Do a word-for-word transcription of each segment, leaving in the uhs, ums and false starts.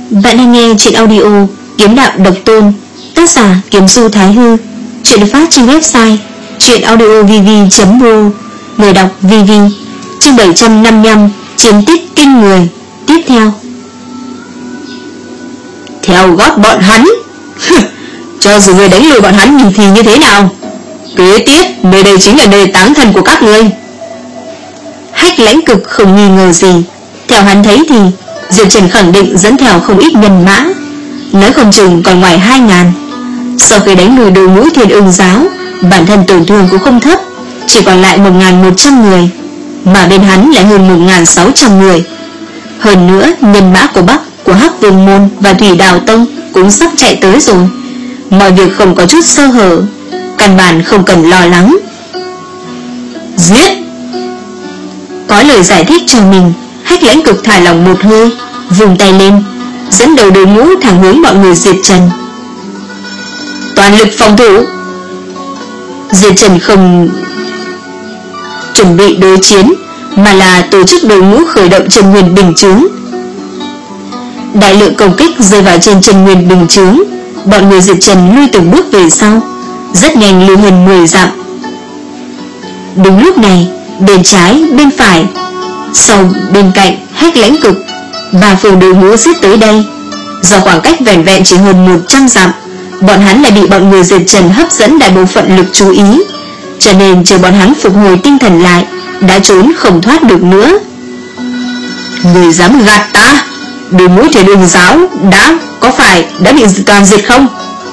Bạn đang nghe chuyện audio Kiếm Đạo Độc Tôn, tác giả Kiếm Du Thái Hư. Chuyện được phát trên website truyện audio v v chấm ro. Người đọc vê vê. Chương bảy trăm năm mươi lăm, chiến tích kinh người. Tiếp theo. Theo gót bọn hắn. Cho dù người đánh lùi bọn hắn thì như thế nào, kế tiếp nơi đây chính là nơi táng thân của các ngươi. Hách Lãnh Cực không nghi ngờ gì. Theo hắn thấy thì Diệp Trần khẳng định dẫn theo không ít nhân mã, nói không chừng còn ngoài hai ngàn. Sau khi đánh lùi đội ngũ Thiên Ưng giáo, bản thân tổn thương cũng không thấp, chỉ còn lại một nghìn một trăm người, mà bên hắn lại hơn một nghìn sáu trăm người. Hơn nữa nhân mã của Bắc, của Hắc Vương Môn và Thủy Đào Tông cũng sắp chạy tới rồi. Mọi việc không có chút sơ hở, căn bản không cần lo lắng. Giết! Có lời giải thích cho mình, Hách Lãnh Cực thả lỏng một hơi, vùng tay lên, dẫn đầu đội ngũ thẳng hướng bọn người Diệp Trần. Toàn lực phòng thủ! Diệp Trần không chuẩn bị đối chiến, mà là tổ chức đội ngũ khởi động chân nguyên bình chướng. Đại lượng công kích rơi vào trên chân nguyên bình chướng, bọn người Diệp Trần lui từng bước về sau, rất nhanh lùi hơn mười dặm. Đúng lúc này, bên trái, bên phải, sau bên cạnh Hách Lãnh Cực, ba phương đội ngũ giết tới đây. Do khoảng cách vẻn vẹn chỉ hơn một trăm dặm, bọn hắn lại bị bọn người Diệp Trần hấp dẫn đại bộ phận lực chú ý, cho nên chờ bọn hắn phục hồi tinh thần lại, đã trốn không thoát được nữa. Người dám gạt ta? Đội ngũ Thiên Ưng giáo đã có phải đã bị toàn diệt không?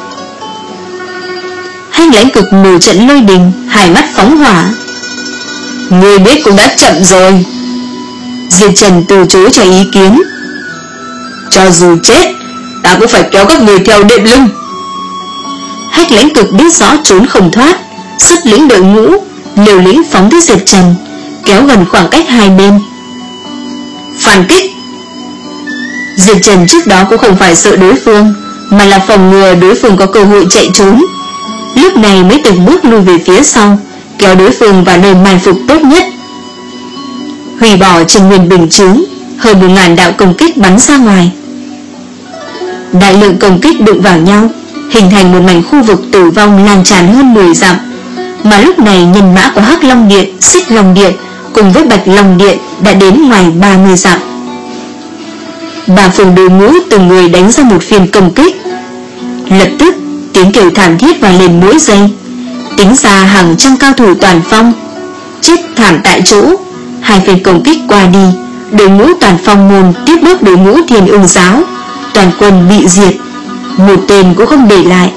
Hách Lãnh Cực nổi trận lôi đình, hai mắt phóng hỏa. Người biết cũng đã chậm rồi. Diệp Trần từ chối cho ý kiến. Cho dù chết, ta cũng phải kéo các người theo đệm lưng. Hách Lãnh Cực biết rõ trốn không thoát, xuất lĩnh đội ngũ liều lĩnh phóng tới Diệp Trần, kéo gần khoảng cách hai bên. Phản kích! Diệp Trần trước đó cũng không phải sợ đối phương, mà là phòng ngừa đối phương có cơ hội chạy trốn. Lúc này mới từng bước lùi về phía sau, kéo đối phương vào nơi mai phục tốt nhất. Hủy bỏ chân nguyên bình chướng, hơn một ngàn đạo công kích bắn ra ngoài. Đại lượng công kích đụng vào nhau, hình thành một mảnh khu vực tử vong lan tràn hơn mười dặm. Mà lúc này nhân mã của Hắc Long Điện, Xích Long Điện cùng với Bạch Long Điện đã đến ngoài ba mươi dặm. Ba phương đội ngũ từng người đánh ra một phiên công kích. Lập tức tiếng kêu thảm thiết vang lên mỗi giây. Tính ra hàng trăm cao thủ toàn phong chết thảm tại chỗ. Hai phiên công kích qua đi, đội ngũ toàn phong môn tiếp bước đội ngũ Thiên Ưng giáo, toàn quân bị diệt, một tên cũng không để lại.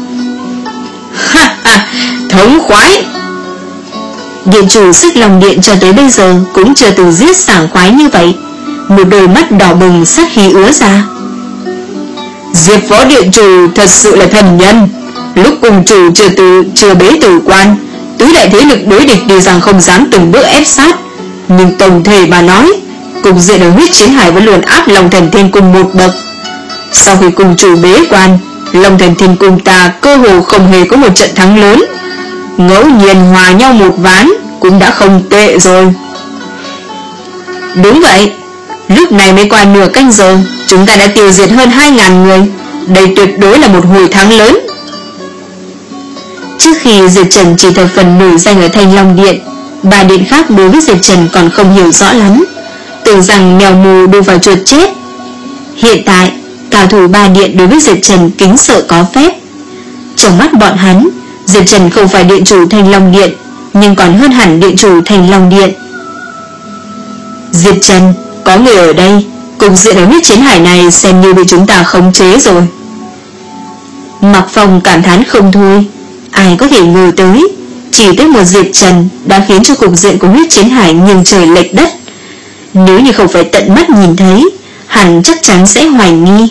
Ha ha, thống khoái! Điện chủ Xích Long Điện cho tới bây giờ cũng chưa từng giết sảng khoái như vậy, một đôi mắt đỏ bừng sát khí ứa ra. Diệp Phó Điện chủ thật sự là thần nhân. Lúc cùng chủ chưa từ chưa bế tử quan, tứ đại thế lực đối địch tuy rằng không dám từng bước ép sát, nhưng tổng thể mà nói, cục diện ở Huyết Chiến Hải vẫn luôn áp Long Thần Thiên Cung một bậc. Sau khi cùng chủ bế quan, Long Thần Thiên Cung ta cơ hồ không hề có một trận thắng lớn, ngẫu nhiên hòa nhau một ván cũng đã không tệ rồi. Đúng vậy, lúc này mới qua nửa canh giờ, chúng ta đã tiêu diệt hơn hai ngàn người. Đây tuyệt đối là một hồi thắng lớn. Trước khi Diệp Trần chỉ thập phần nổi danh ở Thanh Long Điện, ba điện khác đối với Diệp Trần còn không hiểu rõ lắm, tưởng rằng mèo mù đu vào chuột chết. Hiện tại cao thủ ba điện đối với Diệp Trần kính sợ có phép. Trong mắt bọn hắn, Diệp Trần không phải điện chủ Thanh Long Điện, nhưng còn hơn hẳn điện chủ Thanh Long Điện. Diệp Trần, có người ở đây, cục diện ở Huyết Chiến Hải này xem như bị chúng ta khống chế rồi. Mạc Phong cảm thán không thôi. Ai có thể ngờ tới, chỉ tới một Diệp Trần đã khiến cho cục diện của Huyết Chiến Hải nghiêng trời lệch đất. Nếu như không phải tận mắt nhìn thấy, hẳn chắc chắn sẽ hoài nghi.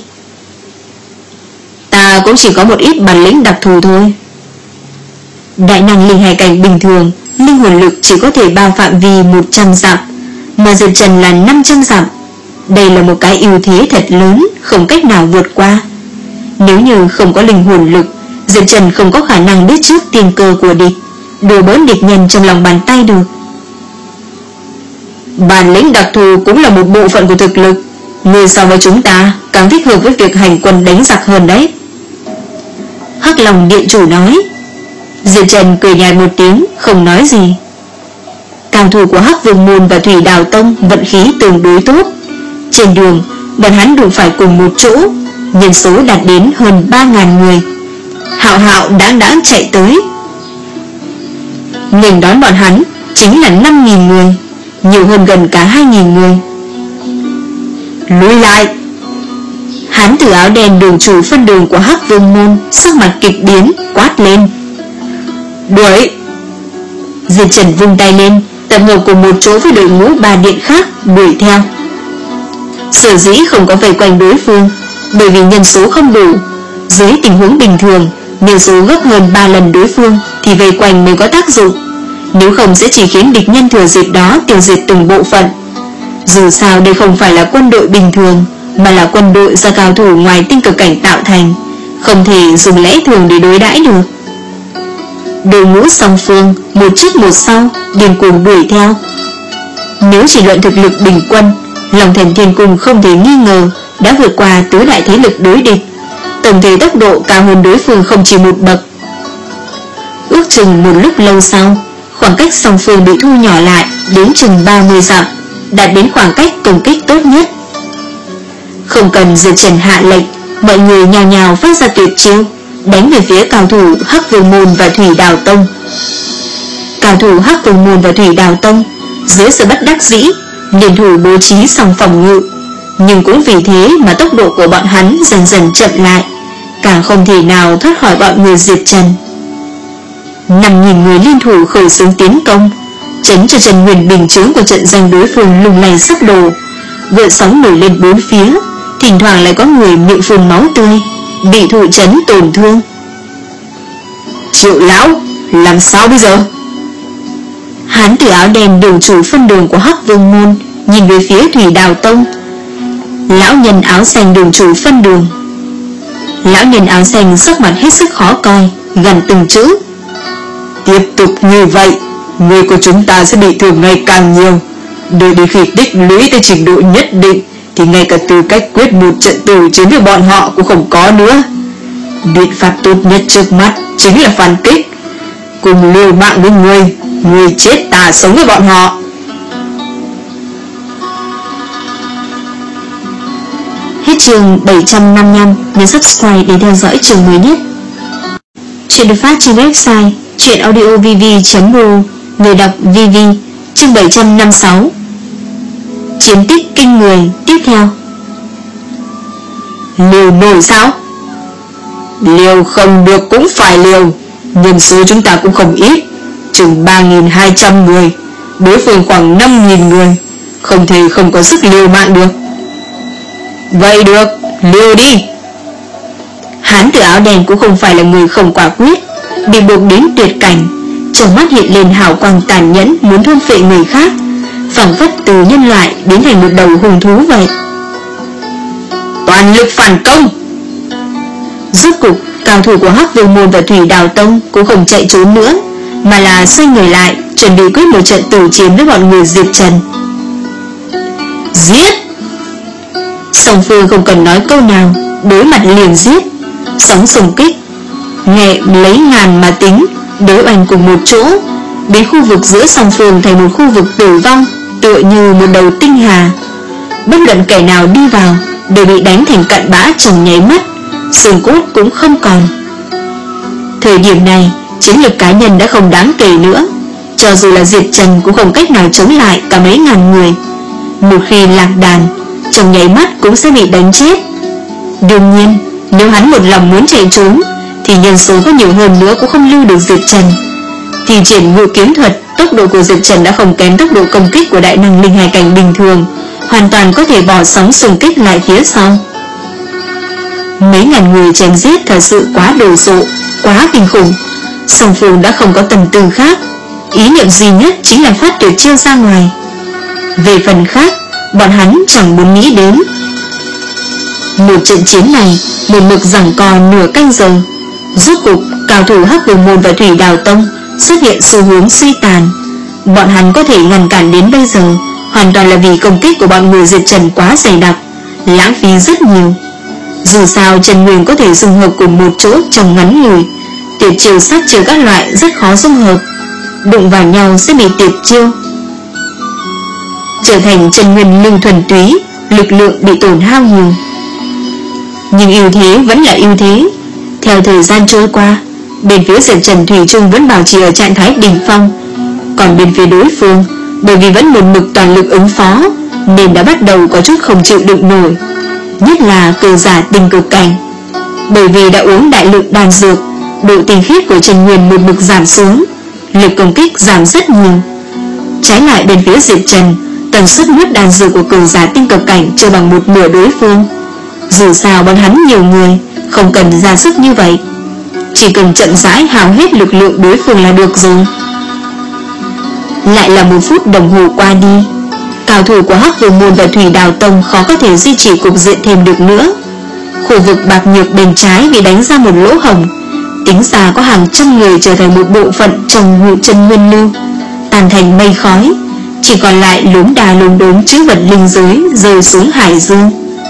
Ta cũng chỉ có một ít bản lĩnh đặc thù thôi. Đại năng linh hải cảnh bình thường, linh hồn lực chỉ có thể bao phạm vi một trăm dặm, mà Diệp Trần là năm trăm dặm. Đây là một cái ưu thế thật lớn, không cách nào vượt qua. Nếu như không có linh hồn lực, Diệp Trần không có khả năng biết trước tiền cơ của địch, đùa bỡn địch nhân trong lòng bàn tay được. Bản lĩnh đặc thù cũng là một bộ phận của thực lực, Người so với chúng ta càng thích hợp với việc hành quân đánh giặc hơn đấy. Hắc Long Điện Chủ nói. Diệp Trần cười nhạt một tiếng, không nói gì. Cao thủ của Hắc Vương Môn và Thủy Đào Tông vận khí tương đối tốt. Trên đường, bọn hắn đụng phải cùng một chỗ, nhân số đạt đến hơn ba ngàn người. Hạo Hạo đáng đáng chạy tới. Nghênh đón bọn hắn chính là năm nghìn người, nhiều hơn gần cả hai nghìn người. Lùi lại! Hán tử áo đen đường chủ phân đường của Hắc Vương Môn sắc mặt kịch biến quát lên. Đuổi! Diệp Trần vung tay lên, tập hợp cùng một chỗ với đội ngũ ba điện khác đuổi theo. Sở dĩ không có vây quanh đối phương bởi vì nhân số không đủ. Dưới tình huống bình thường, nhân số gấp hơn ba lần đối phương thì vây quanh mới có tác dụng. Nếu không sẽ chỉ khiến địch nhân thừa dịp đó tiêu diệt từng bộ phận. Dù sao đây không phải là quân đội bình thường, mà là quân đội do cao thủ ngoài tinh cực cảnh tạo thành, không thể dùng lẽ thường để đối đãi được. Đội ngũ song phương một trước một sau điên cuồng đuổi theo. Nếu chỉ luận thực lực bình quân, Long Thần Thiên Cung không thể nghi ngờ đã vượt qua tứ đại thế lực đối địch, tổng thể tốc độ cao hơn đối phương không chỉ một bậc. Ước chừng một lúc lâu sau, khoảng cách song phương bị thu nhỏ lại đến chừng ba mươi dặm, đạt đến khoảng cách công kích tốt nhất. Không cần Diệp Trần hạ lệnh, mọi người nhào nhào phát ra tuyệt chiêu, đánh về phía cao thủ Hắc Vương Môn và Thủy Đào Tông. Cao thủ Hắc Vương Môn và Thủy Đào Tông dưới sự bất đắc dĩ liên thủ bố trí song phòng ngự, nhưng cũng vì thế mà tốc độ của bọn hắn dần dần chậm lại, càng không thể nào thoát khỏi bọn người Diệp Trần. Năm nghìn người liên thủ khởi xướng tiến công, chấn cho Trần Huyền bình chướng của trận doanh đối phương lung lay sắp đổ, gợn sóng nổi lên bốn phía, thỉnh thoảng lại có người miệng phun máu tươi, bị thụ chấn tổn thương. Triệu lão, làm sao bây giờ? Hán tử áo đen đường chủ phân đường của Hắc Vương Môn nhìn về phía Thủy Đào Tông. Lão nhân áo xanh đường chủ phân đường. Lão nhân áo xanh sắc mặt hết sức khó coi, gần từng chữ. Tiếp tục như vậy, người của chúng ta sẽ bị thương ngày càng nhiều. Đợi đến khi tích lũy tới trình độ nhất định thì ngay cả tư cách quyết một trận tử chiến với bọn họ cũng không có nữa. Biện pháp tốt nhất trước mắt chính là phản kích, cùng liều mạng với người, người chết ta sống với bọn họ. Hết chương bảy trăm năm mươi lăm. Nhấn subscribe để theo dõi chương mới nhất. Chuyện được phát trên website truyệnaudiovv chấm ru. Người đọc vê vê. Chương bảy trăm năm mươi sáu. Chiến tích kinh người tiếp theo. Liều nổi sao? Liều không được cũng phải liều. Nhân số chúng ta cũng không ít, chừng ba nghìn hai trăm người, đối phương khoảng năm nghìn người, không thể không có sức liều mạng được. Vậy được, liều đi. Hán tử áo đen cũng không phải là người không quả quyết, bị buộc đến tuyệt cảnh, trong mắt hiện lên hào quang tàn nhẫn muốn thôn phệ người khác, phảng phất từ nhân loại biến thành một đầu hung thú vậy. Toàn lực phản công. Rốt cục, cao thủ của Hắc Vương Môn và Thủy Đào Tông cũng không chạy trốn nữa, mà là xoay người lại, chuẩn bị quyết một trận tử chiến với bọn người Diệp Trần. Giết! Song phương không cần nói câu nào, đối mặt liền giết. Sóng xung kích, nghe lấy ngàn mà tính, đối oanh cùng một chỗ, biến khu vực giữa song phương thành một khu vực tử vong, tựa như một đầu tinh hà. Bất luận kẻ nào đi vào đều bị đánh thành cặn bã trong nháy mắt, xương cốt cũng không còn. Thời điểm này, chiến lực cá nhân đã không đáng kể nữa, cho dù là Diệp Trần cũng không cách nào chống lại cả mấy ngàn người. Một khi lạc đàn, trong nháy mắt cũng sẽ bị đánh chết. Đương nhiên, nếu hắn một lòng muốn chạy trốn thì nhân số có nhiều hơn nữa cũng không lưu được Diệp Trần. Thì triển ngự kiếm thuật, tốc độ của Diệp Trần đã không kém tốc độ công kích của đại năng linh hải cảnh bình thường, hoàn toàn có thể bỏ sóng xung kích lại phía sau. Mấy ngàn người chém giết thật sự quá đồ sộ, quá kinh khủng. Song phương đã không có tầm tư khác, ý niệm duy nhất chính là phát tuyệt chiêu ra ngoài. Về phần khác, bọn hắn chẳng muốn nghĩ đến. Một trận chiến này một mực giằng co nửa canh giờ. Rốt cục, cao thủ Hắc Vương Môn và Thủy Đào Tông xuất hiện xu hướng suy tàn. Bọn hắn có thể ngăn cản đến bây giờ hoàn toàn là vì công kích của bọn người Diệp Trần quá dày đặc, lãng phí rất nhiều. Dù sao Trần Nguyên có thể dung hợp cùng một chỗ trong ngắn ngủi, tuyệt chiêu sát chiêu các loại rất khó dung hợp, đụng vào nhau sẽ bị tuyệt chiêu, trở thành Trần Nguyên lưu thuần túy, lực lượng bị tổn hao nhiều. Nhưng ưu thế vẫn là ưu thế. Theo thời gian trôi qua, bên phía Diệp Trần thủy chung vẫn bảo trì ở trạng thái đỉnh phong, còn bên phía đối phương, bởi vì vẫn một mực toàn lực ứng phó, nên đã bắt đầu có chút không chịu đựng nổi. Nhất là cường giả tinh cực cảnh, bởi vì đã uống đại lượng đan dược, độ tinh khiết của Trần Nguyên một mực giảm xuống, lực công kích giảm rất nhiều. Trái lại bên phía Diệp Trần, tần suất nuốt đan dược của cường giả tinh cực cảnh chưa bằng một nửa đối phương. Dù sao bọn hắn nhiều người, không cần ra sức như vậy, chỉ cần chậm rãi hao hết lực lượng đối phương là được rồi. Lại là một phút đồng hồ qua đi, cao thủ của Hắc Vương Môn và Thủy Đào Tông khó có thể duy trì cục diện thêm được nữa. Khu vực bạc nhược bên trái bị đánh ra một lỗ hổng, tính ra có hàng trăm người trở thành một bộ phận trong ngụ chân nguyên lưu, tàn thành mây khói, chỉ còn lại lốm đà lốm đốm chữ vật linh giới rơi xuống hải dương.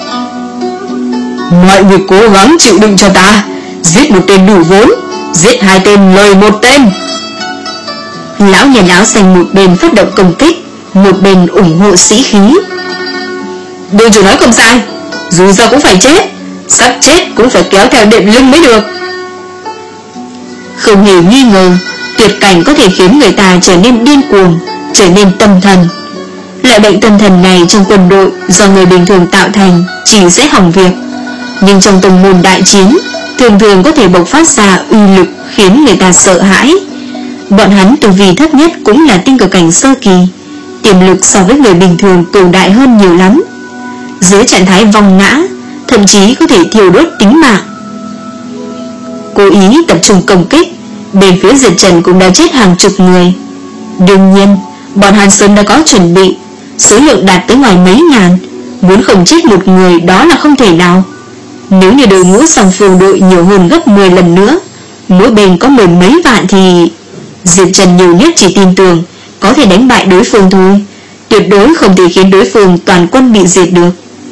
Mọi người cố gắng chịu đựng cho ta, giết một tên đủ vốn, giết hai tên lời một tên. Lão nhân áo xanh một bên phát động công kích, một bên ủng hộ sĩ khí. Đường chủ nói không sai, dù sao cũng phải chết, sắp chết cũng phải kéo theo đệm lưng mới được. Không hề nghi ngờ, tuyệt cảnh có thể khiến người ta trở nên điên cuồng, trở nên tâm thần. Loại bệnh tâm thần này trong quân đội do người bình thường tạo thành chỉ sẽ hỏng việc, nhưng trong tông môn đại chiến thường thường có thể bộc phát ra uy lực khiến người ta sợ hãi. Bọn hắn tu vi thấp nhất cũng là tinh cực cảnh sơ kỳ, tiềm lực so với người bình thường cường đại hơn nhiều lắm. Dưới trạng thái vong ngã, thậm chí có thể thiêu đốt tính mạng. Cố ý tập trung công kích, bên phía Diệp Trần cũng đã chết hàng chục người. Đương nhiên, bọn hắn sớm đã có chuẩn bị, số lượng đạt tới ngoài mấy ngàn, muốn không chết một người đó là không thể nào. Nếu như đội ngũ song phương đội nhiều hơn gấp mười lần nữa, mỗi bên có mười mấy vạn thì Diệp Trần nhiều nhất chỉ tin tưởng có thể đánh bại đối phương thôi, tuyệt đối không thể khiến đối phương toàn quân bị diệt được.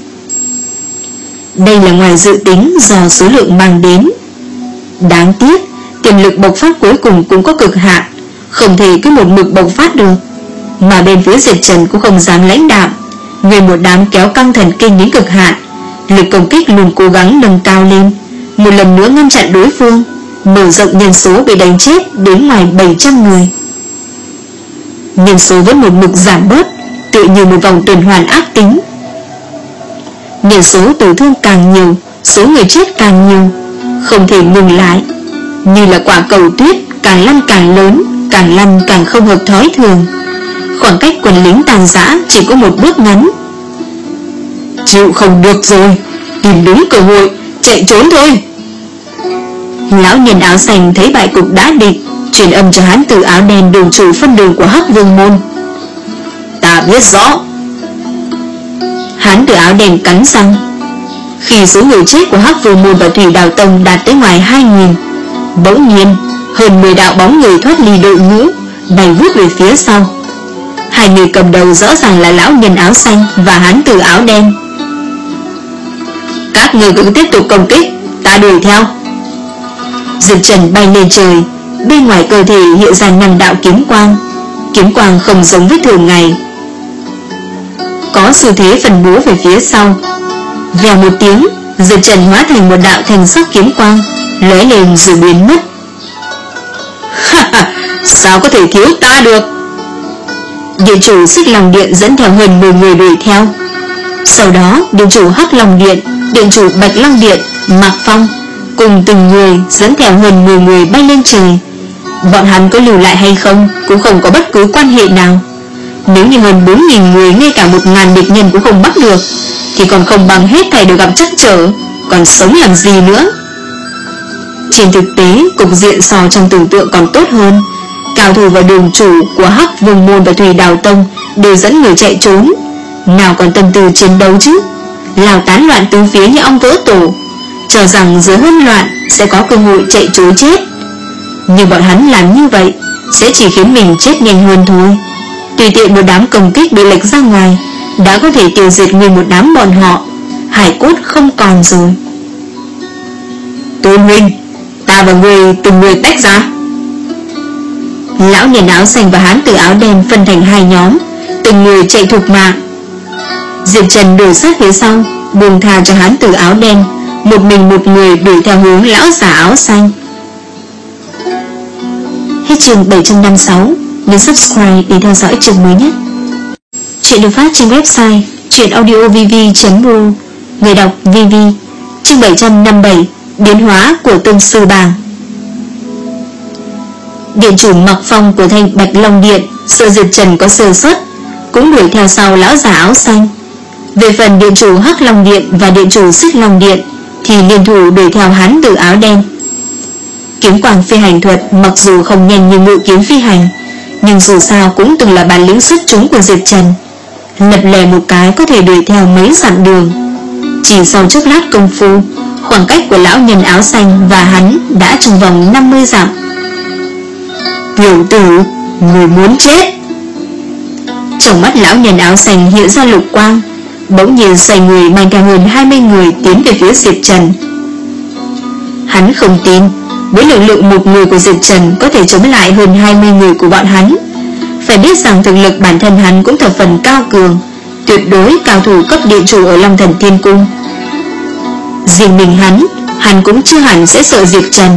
Đây là ngoài dự tính do số lượng mang đến. Đáng tiếc, tiềm lực bộc phát cuối cùng cũng có cực hạn, không thể cứ một mực bộc phát được. Mà bên phía Diệp Trần cũng không dám lãnh đạm, người một đám kéo căng thần kinh đến cực hạn, lực công kích luôn cố gắng nâng cao lên, một lần nữa ngăn chặn đối phương, mở rộng nhân số bị đánh chết đến ngoài bảy trăm người. Nhân số vẫn một mực giảm bớt, tự như một vòng tuần hoàn ác tính. Nhân số tử thương càng nhiều, số người chết càng nhiều, không thể ngừng lại, như là quả cầu tuyết càng lăn càng lớn, càng lăn càng không hợp thói thường. Khoảng cách quân lính tàn rã chỉ có một bước ngắn. Chịu không được rồi, tìm đúng cơ hội, chạy trốn thôi. Lão nhân áo xanh thấy bại cục đã định, truyền âm cho hán tử áo đen đường chủ phân đường của Hắc Vương Môn. Ta biết rõ. Hán tử áo đen cắn răng. Khi số người chết của Hắc Vương Môn và Thủy Đào Tông đạt tới ngoài hai nghìn, bỗng nhiên hơn mười đạo bóng người thoát ly đội ngũ, bay vút về phía sau. Hai người cầm đầu rõ ràng là lão nhân áo xanh và hán tử áo đen. Các người cứ tiếp tục công kích, ta đuổi theo. Diệp Trần bay lên trời, bên ngoài cơ thể hiện ra năm đạo kiếm quang. Kiếm quang không giống với thường ngày, có xu thế phân bố về phía sau. Vèo một tiếng, Diệp Trần hóa thành một đạo thanh sắc kiếm quang, lóe lên rồi biến mất. Sao có thể thiếu ta được? Điện chủ Xích Long Điện dẫn theo hơn mười người đuổi theo. Sau đó điện chủ Hắc Long Điện, điện chủ Bạch Long Điện, Mạc Phong cùng từng người dẫn theo hơn mười người bay lên trời. Bọn hắn có lưu lại hay không cũng không có bất cứ quan hệ nào. Nếu như hơn bốn nghìn người ngay cả một ngàn địch nhân cũng không bắt được, thì còn không bằng hết thảy đều gặp trắc trở, còn sống làm gì nữa. Trên thực tế, cục diện so trong tưởng tượng còn tốt hơn. Cao thủ và đường chủ của Hắc Vương Môn và Thủy Đào Tông đều dẫn người chạy trốn, nào còn tâm tư chiến đấu chứ, lao tán loạn tứ phía như ong vỡ tổ, cho rằng dưới hỗn loạn sẽ có cơ hội chạy trốn chết. Nhưng bọn hắn làm như vậy sẽ chỉ khiến mình chết nhanh hơn thôi. Tùy tiện một đám công kích bị lệch ra ngoài đã có thể tiêu diệt nguyên một đám bọn họ, hải cốt không còn rồi. Tôn huynh, ta và người từng người tách ra. Lão nhân áo xanh và hán tử áo đen phân thành hai nhóm, từng người chạy thục mạng. Diệp Trần đuổi sát phía sau, buông tha cho hán tử áo đen, một mình một người đuổi theo hướng lão già áo xanh. Hết chương bảy trăm năm mươi sáu. Nhấn subscribe để theo dõi chương mới nhất. Chuyện được phát trên website truyệnaudiovv chấm ru. Người đọc vê vê. Chương bảy trăm năm mươi bảy. Biến hóa của Tông Sư Bảng. Điện chủ mặc phong của Thanh Bạch Long Điện sợ Diệp Trần có sơ suất, cũng đuổi theo sau lão già áo xanh. Về phần điện chủ Hắc Long Điện và điện chủ Xích Long Điện thì liên thủ đuổi theo hán tử áo đen. Kiếm quang phi hành thuật mặc dù không nhanh như ngự kiếm phi hành, nhưng dù sao cũng từng là bản lĩnh xuất chúng của Diệp Trần. Lập lè một cái có thể đuổi theo mấy dặm đường. Chỉ sau chốc lát công phu, khoảng cách của lão nhân áo xanh và hắn đã trong vòng năm mươi dặm. Tiểu tử, người muốn chết. Trong mắt lão nhân áo xanh hiện ra lục quang, bỗng nhiên xoay người mang theo hơn hai mươi người tiến về phía Diệp Trần. Hắn không tin với lực lượng một người của Diệp Trần có thể chống lại hơn hai mươi người của bọn hắn. Phải biết rằng thực lực bản thân hắn cũng thập phần cao cường, tuyệt đối cao thủ cấp điện chủ ở Long Thần Thiên Cung. Riêng mình hắn, hắn cũng chưa hẳn sẽ sợ Diệp Trần.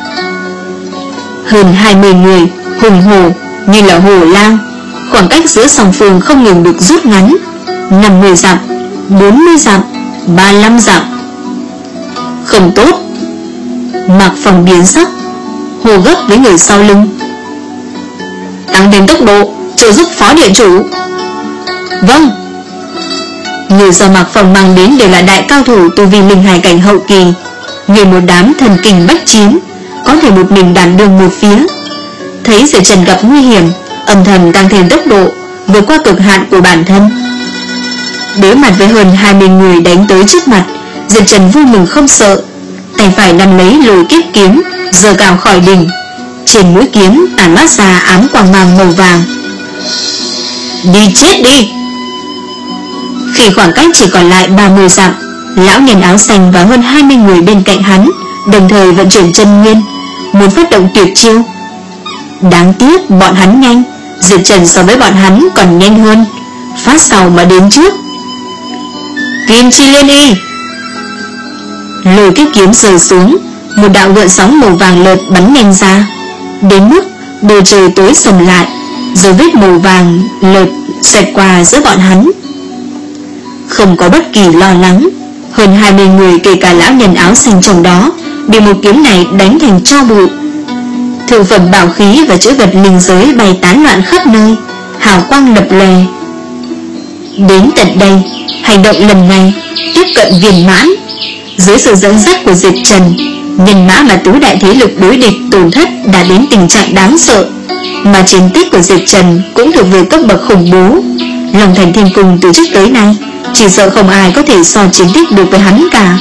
Hơn hai mươi người hùng hổ như là hổ lang, khoảng cách giữa song phương không ngừng được rút ngắn. Năm mươi dặm, bốn mươi dặm, ba mươi lăm dặm. Không tốt. Mạc Phong biến sắc, hô gấp với người sau lưng: tăng thêm tốc độ, trợ giúp phó điện chủ. Vâng. Người do Mạc Phong mang đến đều là đại cao thủ tu vi linh hải cảnh hậu kỳ, người một đám thần kinh bách chiến, có thể một mình đảm đương một phía. Thấy Diệp Trần gặp nguy hiểm, âm thầm tăng thêm tốc độ, vượt qua cực hạn của bản thân. Đối mặt với hơn hai mươi người đánh tới trước mặt, Diệp Trần vui mừng không sợ, tay phải nắm lấy lôi kiếp kiếm, giơ cao khỏi đỉnh. Trên mũi kiếm tản mát ra ám quang mang màu vàng. Đi chết đi. Khi khoảng cách chỉ còn lại ba mươi dặm, lão nhân áo xanh và hơn hai mươi người bên cạnh hắn đồng thời vận chuyển chân nguyên, muốn phát động tuyệt chiêu. Đáng tiếc bọn hắn nhanh, Diệp Trần so với bọn hắn còn nhanh hơn, phát sau mà đến trước. Kim chi liên y. Lôi kiếp kiếm rơi xuống, một đạo gợn sóng màu vàng lợt bắn nhanh ra, đến mức bầu trời tối sầm lại, rồi vết màu vàng lợt xẹt qua giữa bọn hắn. Không có bất kỳ lo lắng, hơn hai mươi người kể cả lão nhân áo xanh trong đó bị một kiếm này đánh thành tro bụi. Thượng phẩm bảo khí và chữ vật linh giới bay tán loạn khắp nơi, hào quang lập lè. Đến tận đây, hành động lần này tiếp cận viên mãn. Dưới sự dẫn dắt của Diệp Trần, nhân mã mà tứ đại thế lực đối địch tổn thất đã đến tình trạng đáng sợ, mà chiến tích của Diệp Trần cũng thuộc về cấp bậc khủng bố. Long Thành Thiên Cung từ trước tới nay chỉ sợ không ai có thể so chiến tích được với hắn cả.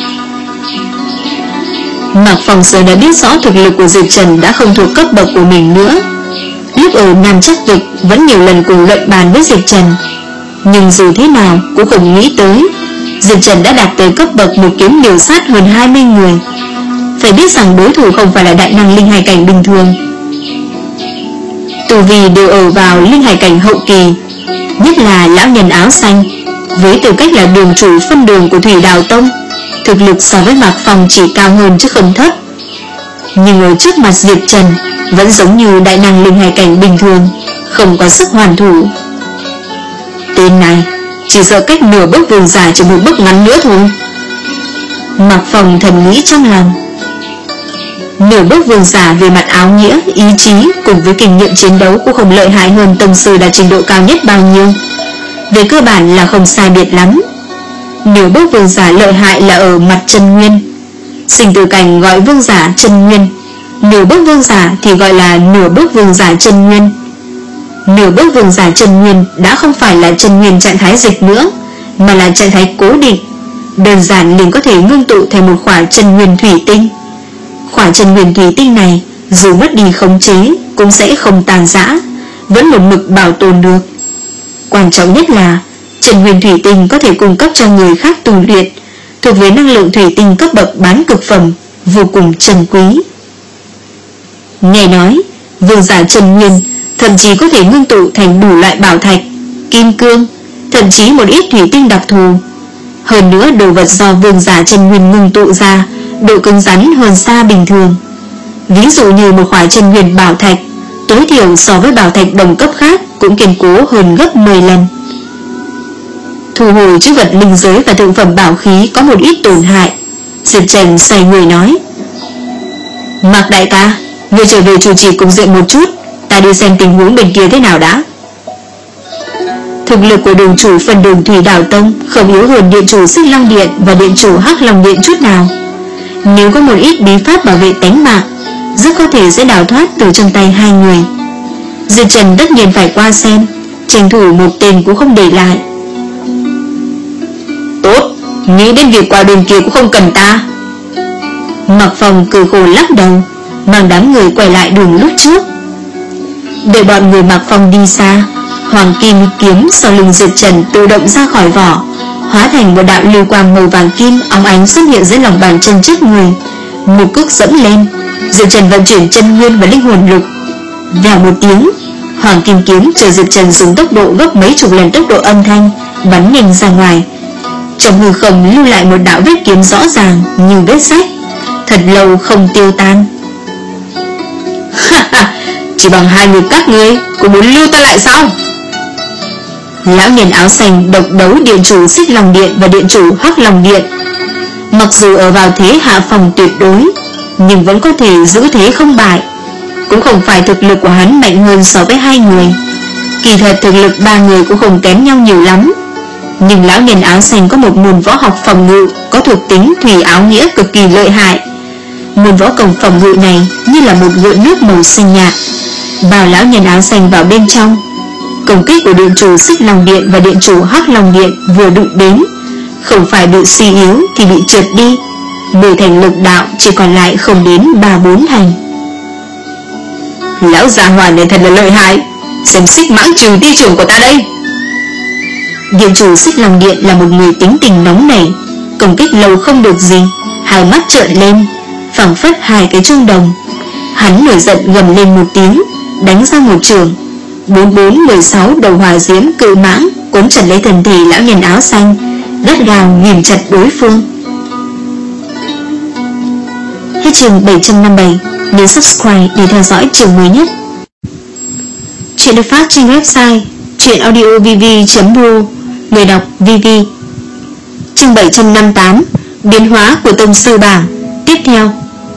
Mạc Phong sớm đã biết rõ thực lực của Diệp Trần đã không thuộc cấp bậc của mình nữa. Lúc ở Nam Chắc Vực vẫn nhiều lần cùng luận bàn với Diệp Trần, nhưng dù thế nào cũng không nghĩ tới Diệp Trần đã đạt tới cấp bậc một kiếm miểu sát hơn hai mươi người. Phải biết rằng đối thủ không phải là đại năng linh hải cảnh bình thường, tu vi đều ở vào linh hải cảnh hậu kỳ. Nhất là lão nhân áo xanh, với tư cách là đường chủ phân đường của Thủy Đào Tông, thực lực so với Mạc Phong chỉ cao hơn chứ không thấp. Nhưng ở trước mặt Diệp Trần vẫn giống như đại năng linh hải cảnh bình thường, không có sức hoàn thủ. Tên này chỉ sợ cách nửa bước vương giả chỉ một bước ngắn nữa thôi. Mạc Phong thầm nghĩ trong lòng. Nửa bước vương giả về mặt áo nghĩa, ý chí cùng với kinh nghiệm chiến đấu cũng không lợi hại hơn tông sư đạt trình độ cao nhất bao nhiêu. Về cơ bản là không sai biệt lắm. Nửa bước vương giả lợi hại là ở mặt chân nguyên. Sinh tử cảnh gọi vương giả chân nguyên, nửa bước vương giả thì gọi là nửa bước vương giả chân nguyên. Nửa bước vương giả chân nguyên đã không phải là chân nguyên trạng thái dịch nữa, mà là trạng thái cố định, đơn giản liền có thể ngưng tụ thành một khỏa chân nguyên thủy tinh. Khỏa chân nguyên thủy tinh này dù mất đi khống chế cũng sẽ không tàn rã, vẫn một mực bảo tồn được. Quan trọng nhất là chân nguyên thủy tinh có thể cung cấp cho người khác tu luyện, thuộc về năng lượng thủy tinh cấp bậc bán cực phẩm, vô cùng trân quý. Nghe nói vương giả Trần Nguyên thậm chí có thể ngưng tụ thành đủ loại bảo thạch, kim cương, thậm chí một ít thủy tinh đặc thù. Hơn nữa đồ vật do vương giả Trần Nguyên ngưng tụ ra độ cứng rắn hơn xa bình thường. Ví dụ như một khỏa Trần Nguyên bảo thạch tối thiểu so với bảo thạch đồng cấp khác cũng kiên cố hơn gấp mười lần. Thu hồi chữ vật linh giới và thượng phẩm bảo khí có một ít tổn hại, Diệp Trần xoay người nói: Mạc đại ca, ngươi trở về chủ trì cục diện một chút, ta đi xem tình huống bên kia thế nào đã. Thực lực của đường chủ phần đường Thủy Đảo Tông không yếu hơn điện chủ Xích Long Điện và điện chủ Hắc Long Điện chút nào. Nếu có một ít bí pháp bảo vệ tánh mạng, rất có thể sẽ đào thoát từ trong tay hai người. Diệp Trần tất nhiên phải qua xem, tranh thủ một tên cũng không để lại. Tốt, nghĩ đến việc qua bên kia cũng không cần ta. Mạc Phong cười khổ lắc đầu, mang đám người quay lại đường lúc trước. Đợi bọn người Mạc Phong đi xa, hoàng kim kiếm sau lưng Diệp Trần tự động ra khỏi vỏ, hóa thành một đạo lưu quang màu vàng kim óng ánh xuất hiện dưới lòng bàn chân trước người. Một cước dẫm lên, Diệp Trần vận chuyển chân nguyên và linh hồn lực. Vèo một tiếng, hoàng kim kiếm chờ Diệp Trần dùng tốc độ gấp mấy chục lần tốc độ âm thanh bắn nhanh ra ngoài. Trong hư không lưu lại một đạo vết kiếm rõ ràng như vết rách, thật lâu không tiêu tan. Chỉ bằng hai người các ngươi cũng muốn lưu ta lại sao? Lão nhân áo xanh độc đấu điện chủ Xích Long Điện và điện chủ Hắc Long Điện. Mặc dù ở vào thế hạ phòng tuyệt đối, nhưng vẫn có thể giữ thế không bại. Cũng không phải thực lực của hắn mạnh hơn so với hai người. Kỳ thật thực lực ba người cũng không kém nhau nhiều lắm. Nhưng lão nhân áo xanh có một môn võ học phòng ngự có thuộc tính thủy áo nghĩa cực kỳ lợi hại. Môn võ công phòng ngự này như là một gợn nước màu xanh nhạt, bao lão nhân áo xanh vào bên trong. Công kích của điện chủ Xích Long Điện và điện chủ Hắc Long Điện vừa đụng đến, không phải bị suy yếu thì bị trượt đi, mười thành lực đạo chỉ còn lại không đến ba bốn thành. Lão già hỏa này thật là lợi hại, xem Xích Mãng trừ ti trưởng của ta đây. Điện chủ Xích Long Điện là một người tính tình nóng nảy, công kích lâu không được gì, hai mắt trợn lên, phảng phất hai cái chuông đồng. Hắn nổi giận gầm lên một tiếng, đánh ra một trường. Bốn bốn mười sáu đầu hỏa diễm cự mãng cuốn chặt lấy thân thể lão nhân áo xanh, gắt gao ghìm chặt đối phương. Hết chương bảy trăm năm mươi bảy. Nhớ subscribe để theo dõi chương mới nhất. Chuyện được phát trên website truyệnaudiovv chấm ru. Người đọc vê vê. Chương bảy trăm năm mươi tám. Biến hóa của tông sư bảng. Tiếp theo.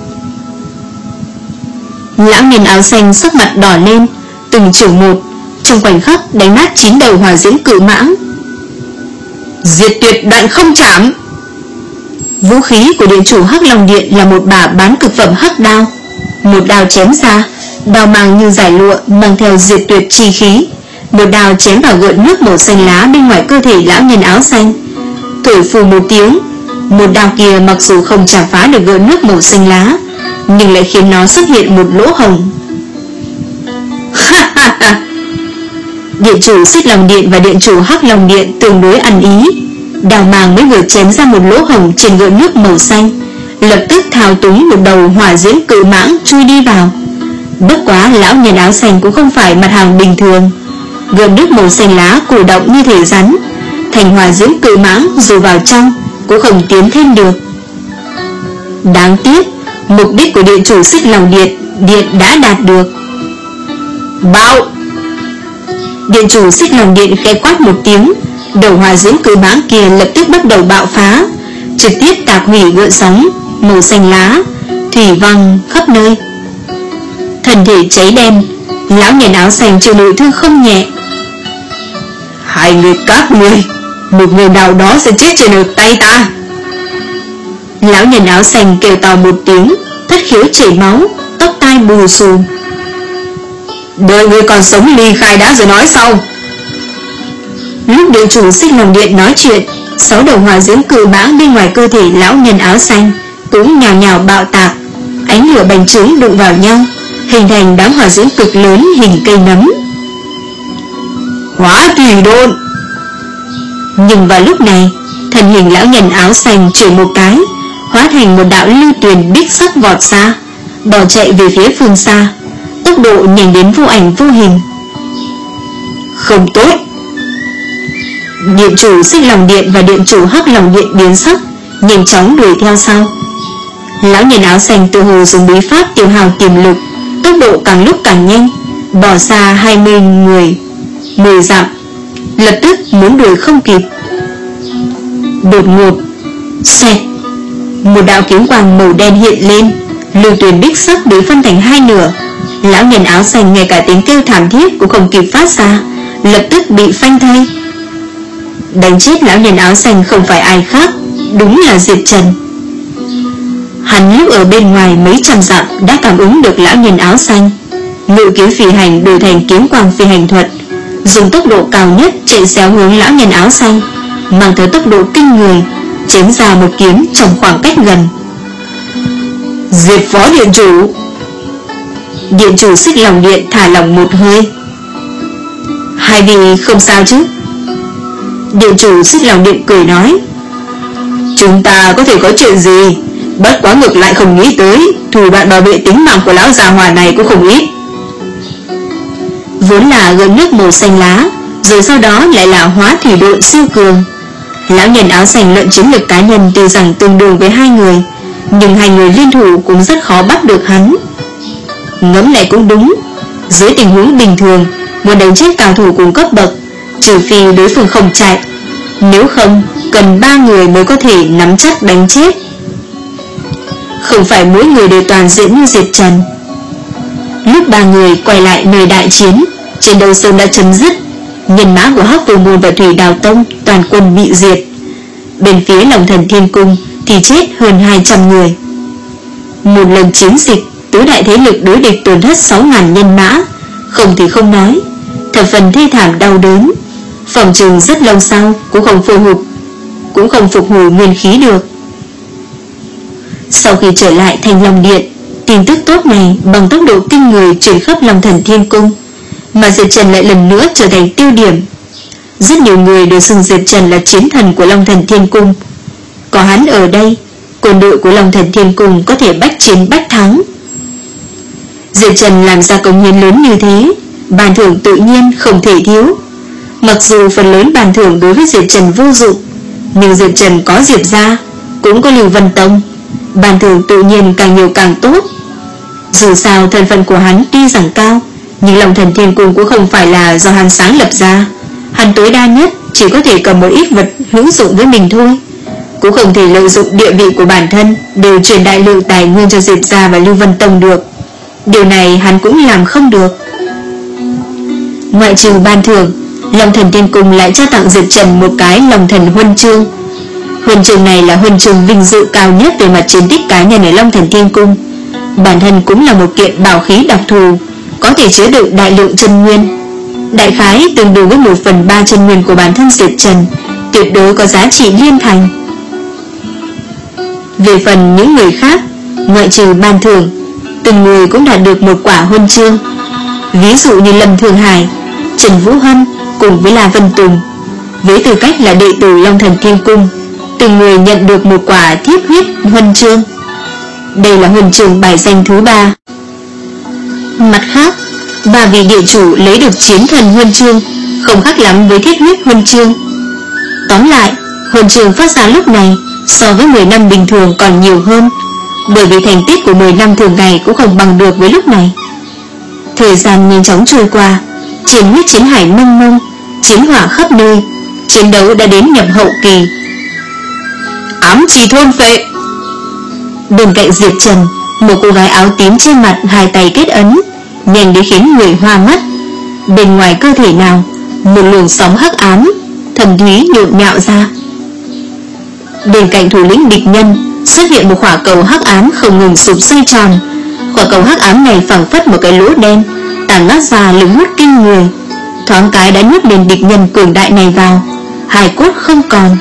Lão nhân áo xanh sắc mặt đỏ lên, từng trường một, trong khoảnh khắc đánh nát chín đầu hỏa diễm cự mãng. Diệt tuyệt đoạn không chạm. Vũ khí của điện chủ Hắc Long Điện là một bả bán cực phẩm hắc đao. Một đao chém ra, đao mang như giải lụa mang theo diệt tuyệt chi khí. Một đao chém vào gợn nước màu xanh lá bên ngoài cơ thể lão nhân áo xanh. Thổi phù một tiếng, một đao kia mặc dù không chạm phá được gợn nước màu xanh lá, nhưng lại khiến nó xuất hiện một lỗ hổng. Điện chủ Xích Long Điện và điện chủ Hắc Long Điện tương đối ăn ý. Đào màng mới vừa chém ra một lỗ hổng trên gợn nước màu xanh, lập tức thao túng một đầu hỏa diễm cự mãng chui đi vào. Bất quá lão nhân áo xanh cũng không phải mặt hàng bình thường. Gợn nước màu xanh lá cổ động như thể rắn, thành hỏa diễm cự mãng dù vào trong cũng không tiến thêm được. Đáng tiếc, mục đích của điện chủ Xích Long Điện Điện đã đạt được. Bạo! Điện chủ Xích Long Điện khẽ quát một tiếng, đầu hỏa diễm cự mãng kia lập tức bắt đầu bạo phá, trực tiếp tạc hủy gợn sóng màu xanh lá, thủy văng khắp nơi. Thân thể cháy đen, lão nhân áo xanh chịu nội thương không nhẹ. Hai người các ngươi, một người nào đó sẽ chết trên tay ta. Lão nhân áo xanh kêu to một tiếng, thất khiếu chảy máu, tóc tai bù xù. Đợi người còn sống ly khai đã rồi nói sau. Lúc điện chủ Xích Long Điện nói chuyện, sáu đầu hỏa diễm cự mãng bên ngoài cơ thể lão nhân áo xanh cũng nhào nhào bạo tạc, ánh lửa bành trướng đụng vào nhau, hình thành đám hỏa diễm cực lớn hình cây nấm. Hóa thủy độn. Nhưng vào lúc này, Thân hình lão nhân áo xanh chuyển một cái, hóa thành một đạo lưu tuyền bích sắc vọt xa, bỏ chạy về phía phương xa, tốc độ nhanh đến vô ảnh vô hình. Không tốt! Điện chủ Xích Lòng Điện và điện chủ Hắc Lòng Điện biến sắc, nhanh chóng đuổi theo sau. Lão nhân áo xanh tự hồ dùng bí pháp tiêu hao tiềm lực, tốc độ càng lúc càng nhanh, bỏ xa hai mươi người, mười dặm, lập tức muốn đuổi không kịp. Đột ngột, xoẹt, một đạo kiếm quang màu đen hiện lên, lưu tuyền bích sắc bị phân thành hai nửa. Lão nhân áo xanh ngay cả tiếng kêu thảm thiết cũng không kịp phát ra, lập tức bị phanh thây. Đánh chết lão nhân áo xanh không phải ai khác, đúng là Diệp Trần. Hắn lúc ở bên ngoài mấy trăm dặm đã cảm ứng được lão nhân áo xanh, ngự kiếm phi hành đổi thành kiếm quang phi hành thuật, dùng tốc độ cao nhất chạy xéo hướng lão nhân áo xanh, mang tới tốc độ kinh người, chém ra một kiếm trong khoảng cách gần. Diệp phó điện chủ! Điện chủ Xích Lòng Điện thả lỏng một hơi. Hai vị không sao chứ? Điện chủ Xích Lòng Điện cười nói, chúng ta có thể có chuyện gì, bất quá ngược lại không nghĩ tới thủ đoạn bảo vệ tính mạng của lão già hòa này cũng không ít. Vốn là gợn nước màu xanh lá, rồi sau đó lại là hóa thủy đội siêu cường. Lão nhân áo xanh luận chiến lực cá nhân tuy rằng tương đương với hai người, nhưng hai người liên thủ cũng rất khó bắt được hắn. Ngẫm lại cũng đúng, dưới tình huống bình thường, muốn đánh chết cao thủ cùng cấp bậc, trừ phi đối phương không chạy, nếu không cần ba người mới có thể nắm chắc đánh chết. Không phải mỗi người đều toàn diện như Diệp Trần. Lúc ba người quay lại nơi đại chiến, chiến đấu sớm đã chấm dứt, nhân mã của Hắc Vô Môn và Thủy Đào Tông toàn quân bị diệt. Bên phía Long Thần Thiên Cung thì chết hơn hai trăm người. Một lần chiến dịch, tứ đại thế lực đối địch tổn thất sáu nghìn nhân mã, không thì không nói, thập phần thê thảm đau đớn. Phòng trường rất lâu sau cũng không phục hồi cũng không phục hồi nguyên khí được. Sau khi trở lại Thanh Long Điện, tin tức tốt này bằng tốc độ kinh người truyền khắp Long Thần Thiên Cung, mà Diệp Trần lại lần nữa trở thành tiêu điểm. Rất nhiều người đều xưng Diệp Trần là chiến thần của Long Thần Thiên Cung. Có hắn ở đây, quân đội của Long Thần Thiên Cung có thể bách chiến bách thắng. Diệp Trần làm ra công hiến lớn như thế, ban thưởng tự nhiên không thể thiếu. Mặc dù phần lớn ban thưởng đối với Diệp Trần vô dụng, nhưng Diệp Trần có Diệp gia, cũng có Lưu Vân Tông, ban thưởng tự nhiên càng nhiều càng tốt. Dù sao thân phận của hắn tuy rằng cao, nhưng Long Thần Thiên Cung cũng không phải là do hắn sáng lập ra. Hắn tối đa nhất chỉ có thể cầm một ít vật hữu dụng với mình thôi, cũng không thể lợi dụng địa vị của bản thân đều truyền đại lượng tài nguyên cho Diệp gia và Lưu Vân Tông được. Điều này hắn cũng làm không được. Ngoại trừ ban thưởng, Long Thần Thiên Cung lại trao tặng Diệp Trần một cái Long Thần Huân Chương. Huân chương này là huân chương vinh dự cao nhất về mặt chiến tích cá nhân ở Long Thần Thiên Cung. Bản thân cũng là một kiện bảo khí đặc thù, có thể chứa đựng đại lượng chân nguyên, đại khái tương đương với một phần ba chân nguyên của bản thân Diệp Trần, tuyệt đối có giá trị liên thành. Về phần những người khác, ngoại trừ ban thưởng, từng người cũng đạt được một quả huân chương. Ví dụ như Lâm Thương Hải, Trần Vũ Hân cùng với La Vân Tùng, với tư cách là đệ tử Long Thần Thiên Cung, từng người nhận được một quả thiết huyết huân chương. Đây là huân chương bài danh thứ ba. Mặt khác, ba vị địa chủ lấy được chiến thần huân chương, không khác lắm với thiết huyết huân chương. Tóm lại, huân chương phát ra lúc này so với mười năm bình thường còn nhiều hơn, bởi vì thành tích của mười năm thường ngày cũng không bằng được với lúc này. Thời gian nhanh chóng trôi qua, chiến huyết chiến hải mênh mông, chiến hỏa khắp nơi, chiến đấu đã đến nhập hậu kỳ. Ám chỉ thôn phệ. Bên cạnh Diệp Trần, một cô gái áo tím trên mặt hai tay kết ấn, nhanh đến khiến người hoa mắt. Bên ngoài cơ thể nào, một luồng sóng hắc ám thầm thúy nhộn nhạo ra. Bên cạnh thủ lĩnh địch nhân xuất hiện một quả cầu hắc ám không ngừng sụp xoay tròn. Quả cầu hắc ám này phảng phất một cái lỗ đen, tản mát ra lực hút kinh người, thoáng cái đã nuốt lên địch nhân cường đại này vào, hài cốt không còn.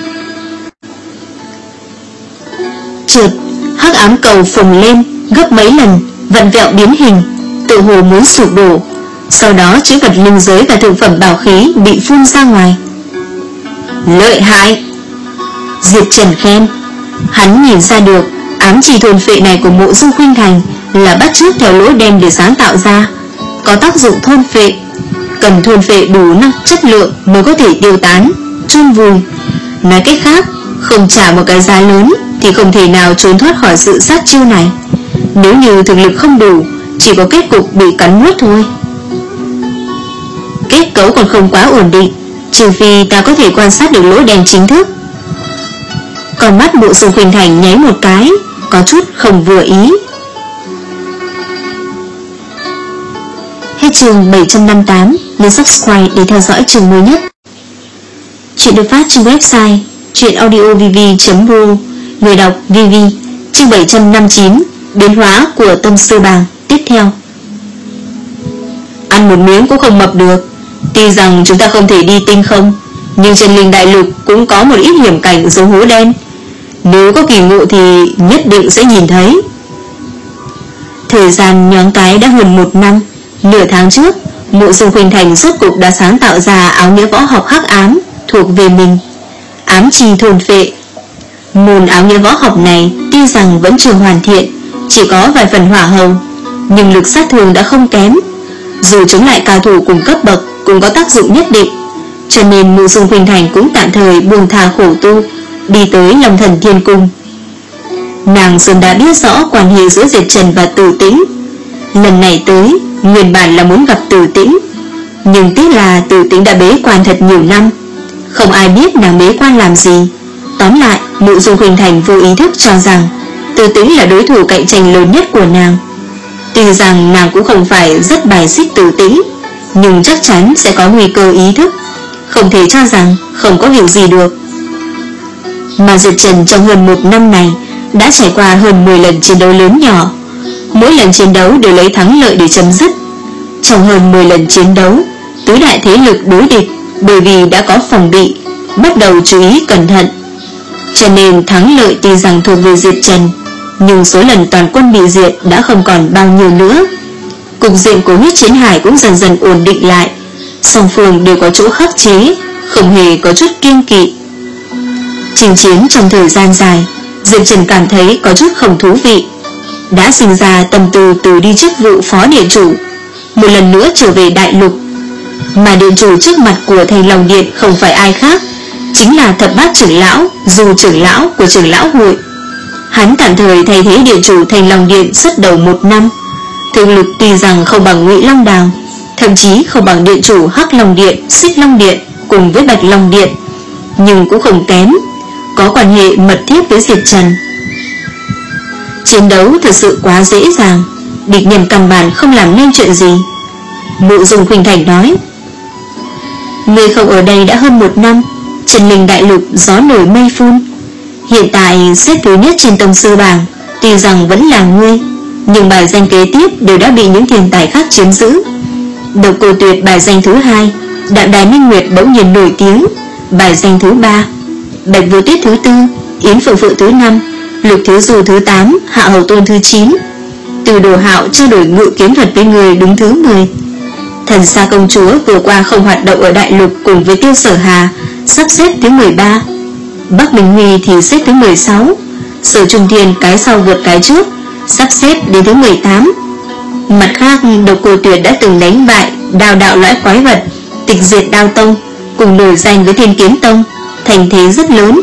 Chợt, hắc ám cầu phồng lên gấp mấy lần, vặn vẹo biến hình, tự hồ muốn sụp đổ. Sau đó chữ vật linh giới và thượng phẩm bảo khí bị phun ra ngoài. Lợi hại! Diệp Trần khen. Hắn nhìn ra được ám chỉ thôn phệ này của Mộ Dung Khuynh Thành là bắt chước theo lỗ đen để sáng tạo ra, có tác dụng thôn phệ, cần thôn phệ đủ năng chất lượng mới có thể tiêu tán, chôn vùi. Nói cách khác, không trả một cái giá lớn thì không thể nào trốn thoát khỏi sự sát chiêu này. Nếu như thực lực không đủ, chỉ có kết cục bị cắn nuốt thôi. Kết cấu còn không quá ổn định, trừ phi ta có thể quan sát được lỗ đen chính thức. Còn mắt Mộ Dung Khuynh Thành nháy một cái, có chút không vừa ý. Hết chương bảy trăm năm mươi tám, nhấn subscribe để theo dõi chương mới nhất. Chuyện được phát trên website truyệnaudiovv chấm ru. Người đọc vê vê. Chương bảy trăm năm mươi chín, biến hóa của tông sư bàng. Tiếp theo. Ăn một miếng cũng không mập được. Tuy rằng chúng ta không thể đi tinh không, nhưng trên linh đại lục cũng có một ít hiểm cảnh giống hố đen. Nếu có kỳ ngộ thì nhất định sẽ nhìn thấy. Thời gian nhoáng cái đã hơn một năm. Nửa tháng trước, Mộ Dung Khuynh Thành rốt cục đã sáng tạo ra áo nghĩa võ học hắc ám thuộc về mình, ám chi thôn phệ. Môn áo nghĩa võ học này tuy rằng vẫn chưa hoàn thiện, chỉ có vài phần hỏa hầu, nhưng lực sát thương đã không kém. Dù chống lại cao thủ cùng cấp bậc cũng có tác dụng nhất định, cho nên Mộ Dung Khuynh Thành cũng tạm thời buông tha khổ tu, đi tới Long Thần Thiên Cung. Nàng sớm đã biết rõ quan hệ giữa Diệp Trần và Tử Tĩnh. Lần này tới nguyên bản là muốn gặp Tử Tĩnh, nhưng tiếc là Tử Tĩnh đã bế quan thật nhiều năm, không ai biết nàng bế quan làm gì. Tóm lại, Mộ Dung Khuynh Thành vô ý thức cho rằng Tử Tĩnh là đối thủ cạnh tranh lớn nhất của nàng. Tuy rằng nàng cũng không phải rất bài xích Tử Tĩnh, nhưng chắc chắn sẽ có nguy cơ ý thức, không thể cho rằng không có việc gì được. Mà Diệp Trần trong hơn một năm này đã trải qua hơn mười lần chiến đấu lớn nhỏ, mỗi lần chiến đấu đều lấy thắng lợi để chấm dứt. Trong hơn mười lần chiến đấu, tứ đại thế lực đối địch bởi vì đã có phòng bị, bắt đầu chú ý cẩn thận, cho nên thắng lợi tuy rằng thuộc về Diệp Trần, nhưng số lần toàn quân bị diệt đã không còn bao nhiêu nữa. Cục diện của huyết chiến hải cũng dần dần ổn định lại, song phương đều có chỗ khắc chế, không hề có chút kiêng kỵ. Chinh chiến trong thời gian dài, Diệp Trần cảm thấy có chút không thú vị, đã sinh ra tâm tư từ đi chức vụ phó điện chủ, một lần nữa trở về đại lục. Mà điện chủ trước mặt của Thanh Long Điện không phải ai khác, chính là thập bát trưởng lão, dù trưởng lão của trưởng lão hội. Hắn tạm thời thay thế điện chủ Thanh Long Điện xuất đầu một năm. Thực lực tuy rằng không bằng Ngụy Long Đào, thậm chí không bằng điện chủ Hắc Long Điện, Xích Long Điện cùng với Bạch Long Điện, nhưng cũng không kém, có quan hệ mật thiết với Diệp Trần. Chiến đấu thực sự quá dễ dàng, địch nhân căn bản không làm nên chuyện gì. Mộ Dung Khuynh Thành nói: Ngươi không ở đây đã hơn một năm, Trần Linh đại lục gió nổi mây phun. Hiện tại xếp thứ nhất trên tông sư bảng, tuy rằng vẫn là ngươi, nhưng bài danh kế tiếp đều đã bị những thiên tài khác chiếm giữ. Độc Cô Tuyệt bài danh thứ hai, Đạm Đài Minh Nguyệt bỗng nhiên nổi tiếng, bài danh thứ ba, Bạch Vô Tuyết thứ tư, Yến Phượng Phượng thứ năm, Lục Thiếu Du thứ tám, Hạ Hầu Tôn thứ chín. Từ Đồ Hạo trao đổi ngự kiếm thuật với người đứng thứ mười. Thần Sa Công Chúa vừa qua không hoạt động ở đại lục cùng với Tiêu Sở Hà, sắp xếp thứ mười ba. Bắc Bình Huy thì xếp thứ mười sáu. Sở Trung Thiên cái sau vượt cái trước, sắp xếp đến thứ mười tám. Mặt khác, Độc Cô Tuyệt đã từng đánh bại Đao đạo loại quái vật, tịch diệt Đao Tông, cùng nổi danh với Thiên Kiếm Tông, thành thế rất lớn.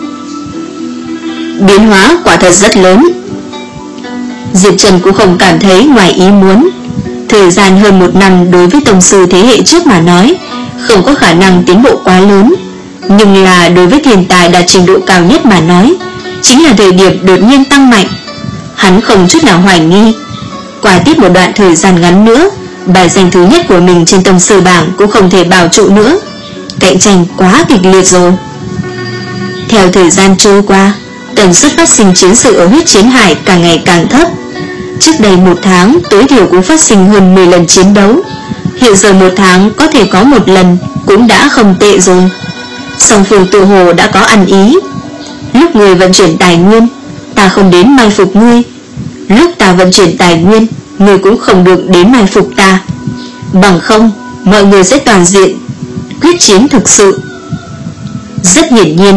Biến hóa quả thật rất lớn. Diệp Trần cũng không cảm thấy ngoài ý muốn. Thời gian hơn một năm đối với tông sư thế hệ trước mà nói, không có khả năng tiến bộ quá lớn, nhưng là đối với thiên tài đạt trình độ cao nhất mà nói, chính là thời điểm đột nhiên tăng mạnh. Hắn không chút nào hoài nghi, qua tiếp một đoạn thời gian ngắn nữa, bài danh thứ nhất của mình trên tông sư bảng cũng không thể bảo trụ nữa, cạnh tranh quá kịch liệt rồi. Theo thời gian trôi qua, tần suất phát sinh chiến sự ở huyết chiến hải càng ngày càng thấp. Trước đây một tháng tối thiểu cũng phát sinh hơn mười lần chiến đấu, hiện giờ một tháng có thể có một lần cũng đã không tệ rồi. Song phương tự hồ đã có ăn ý. Lúc người vận chuyển tài nguyên, ta không đến mai phục ngươi. Lúc ta vận chuyển tài nguyên, ngươi cũng không được đến mai phục ta. Bằng không, mọi người sẽ toàn diện quyết chiến thực sự. Rất hiển nhiên,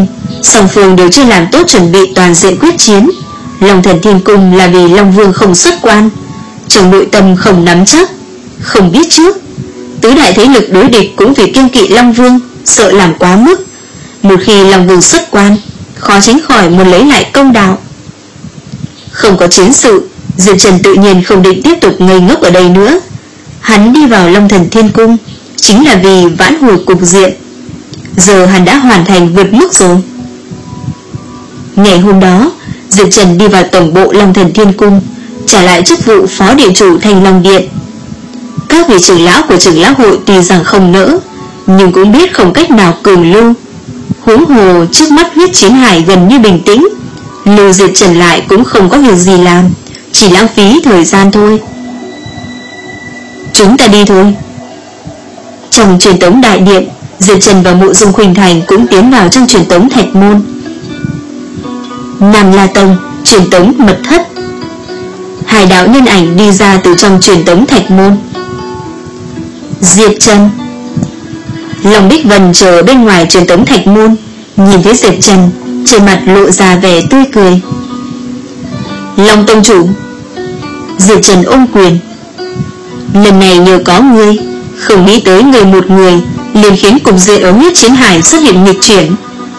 Song phương đều chưa làm tốt chuẩn bị toàn diện quyết chiến. Long Thần Thiên Cung là vì Long Vương không xuất quan, trong nội tâm không nắm chắc, không biết trước. Tứ đại thế lực đối địch cũng vì kiêng kỵ Long Vương, sợ làm quá mức. Một khi Long Vương xuất quan, khó tránh khỏi muốn lấy lại công đạo. Không có chiến sự, Diệp Trần tự nhiên không định tiếp tục ngây ngốc ở đây nữa. Hắn đi vào Long Thần Thiên Cung chính là vì vãn hồi cục diện. Giờ hắn đã hoàn thành vượt mức rồi. Ngày hôm đó, Diệp Trần đi vào tổng bộ Long Thần Thiên Cung, trả lại chức vụ phó địa chủ Thanh Long Điện. Các vị trưởng lão của trưởng lão hội tuy rằng không nỡ, nhưng cũng biết không cách nào cường lưu. Huống hồ trước mắt huyết chiến hải gần như bình tĩnh, lưu Diệp Trần lại cũng không có việc gì làm, chỉ lãng phí thời gian thôi. Chúng ta đi thôi. Trong truyền tống đại điện, Diệp Trần và Mộ Dung Khuynh Thành cũng tiến vào trong truyền tống thạch môn. Nam La Tông, truyền tống mật thất. Hai đạo nhân ảnh đi ra từ trong truyền tống thạch môn. Diệp Trần. Long Bích Vân chờ bên ngoài truyền tống thạch môn, nhìn thấy Diệp Trần, trên mặt lộ ra vẻ tươi cười. Long Tông chủ. Diệp Trần ôm quyền. Lần này nhờ có ngươi, không nghĩ tới người một người liền khiến cục diện ở huyết chiến hải xuất hiện nghịch chuyển.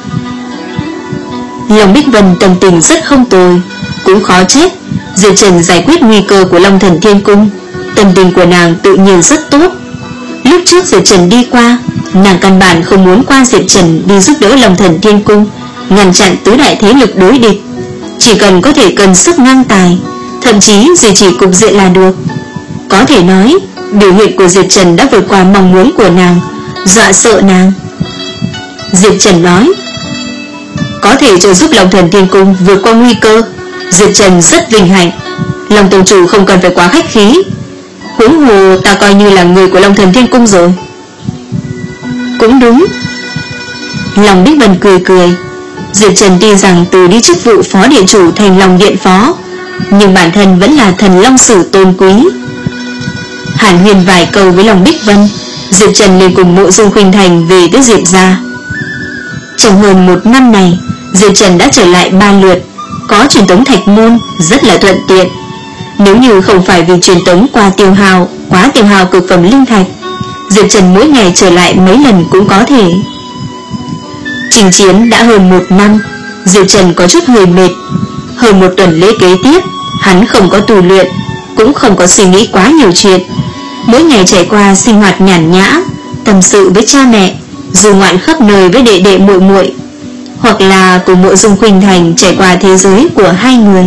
Long Bích Vân tâm tình rất không tồi, cũng khó trách. Diệp Trần giải quyết nguy cơ của Long Thần Thiên Cung, tâm tình của nàng tự nhiên rất tốt. Lúc trước Diệp Trần đi qua, nàng căn bản không muốn qua Diệp Trần đi giúp đỡ Long Thần Thiên Cung, ngăn chặn tứ đại thế lực đối địch. Chỉ cần có thể cần sức ngang tài, thậm chí duy trì cục diện là được. Có thể nói, biểu hiện của Diệp Trần đã vượt qua mong muốn của nàng, dọa sợ nàng. Diệp Trần nói, có thể trợ giúp Long Thần Thiên Cung vượt qua nguy cơ, Diệp Trần rất vinh hạnh. Long Tông chủ không cần phải quá khách khí, huống hồ ta coi như là người của Long Thần Thiên Cung rồi. Cũng đúng. Long Bích Vân cười cười. Diệp Trần tuy rằng từ đi chức vụ phó địa chủ thành Long Điện phó, nhưng bản thân vẫn là thần Long Sử tôn quý. Hàn huyên vài câu với Long Bích Vân, Diệp Trần liền cùng Mộ Dung Khuynh Thành về tới Diệp gia. Trong hơn một năm này, Diệp Trần đã trở lại ba lượt, có truyền tống thạch môn rất là thuận tiện. Nếu như không phải vì truyền tống qua tiêu hào, quá tiêu hào cực phẩm linh thạch, Diệp Trần mỗi ngày trở lại mấy lần cũng có thể. Trình chiến đã hơn một năm, Diệp Trần có chút hơi mệt. Hơn một tuần lễ kế tiếp, hắn không có tu luyện, cũng không có suy nghĩ quá nhiều chuyện. Mỗi ngày trải qua sinh hoạt nhàn nhã, tâm sự với cha mẹ, du ngoạn khắp nơi với đệ đệ muội muội, hoặc là cùng Mộ Dung Khuynh Thành trải qua thế giới của hai người.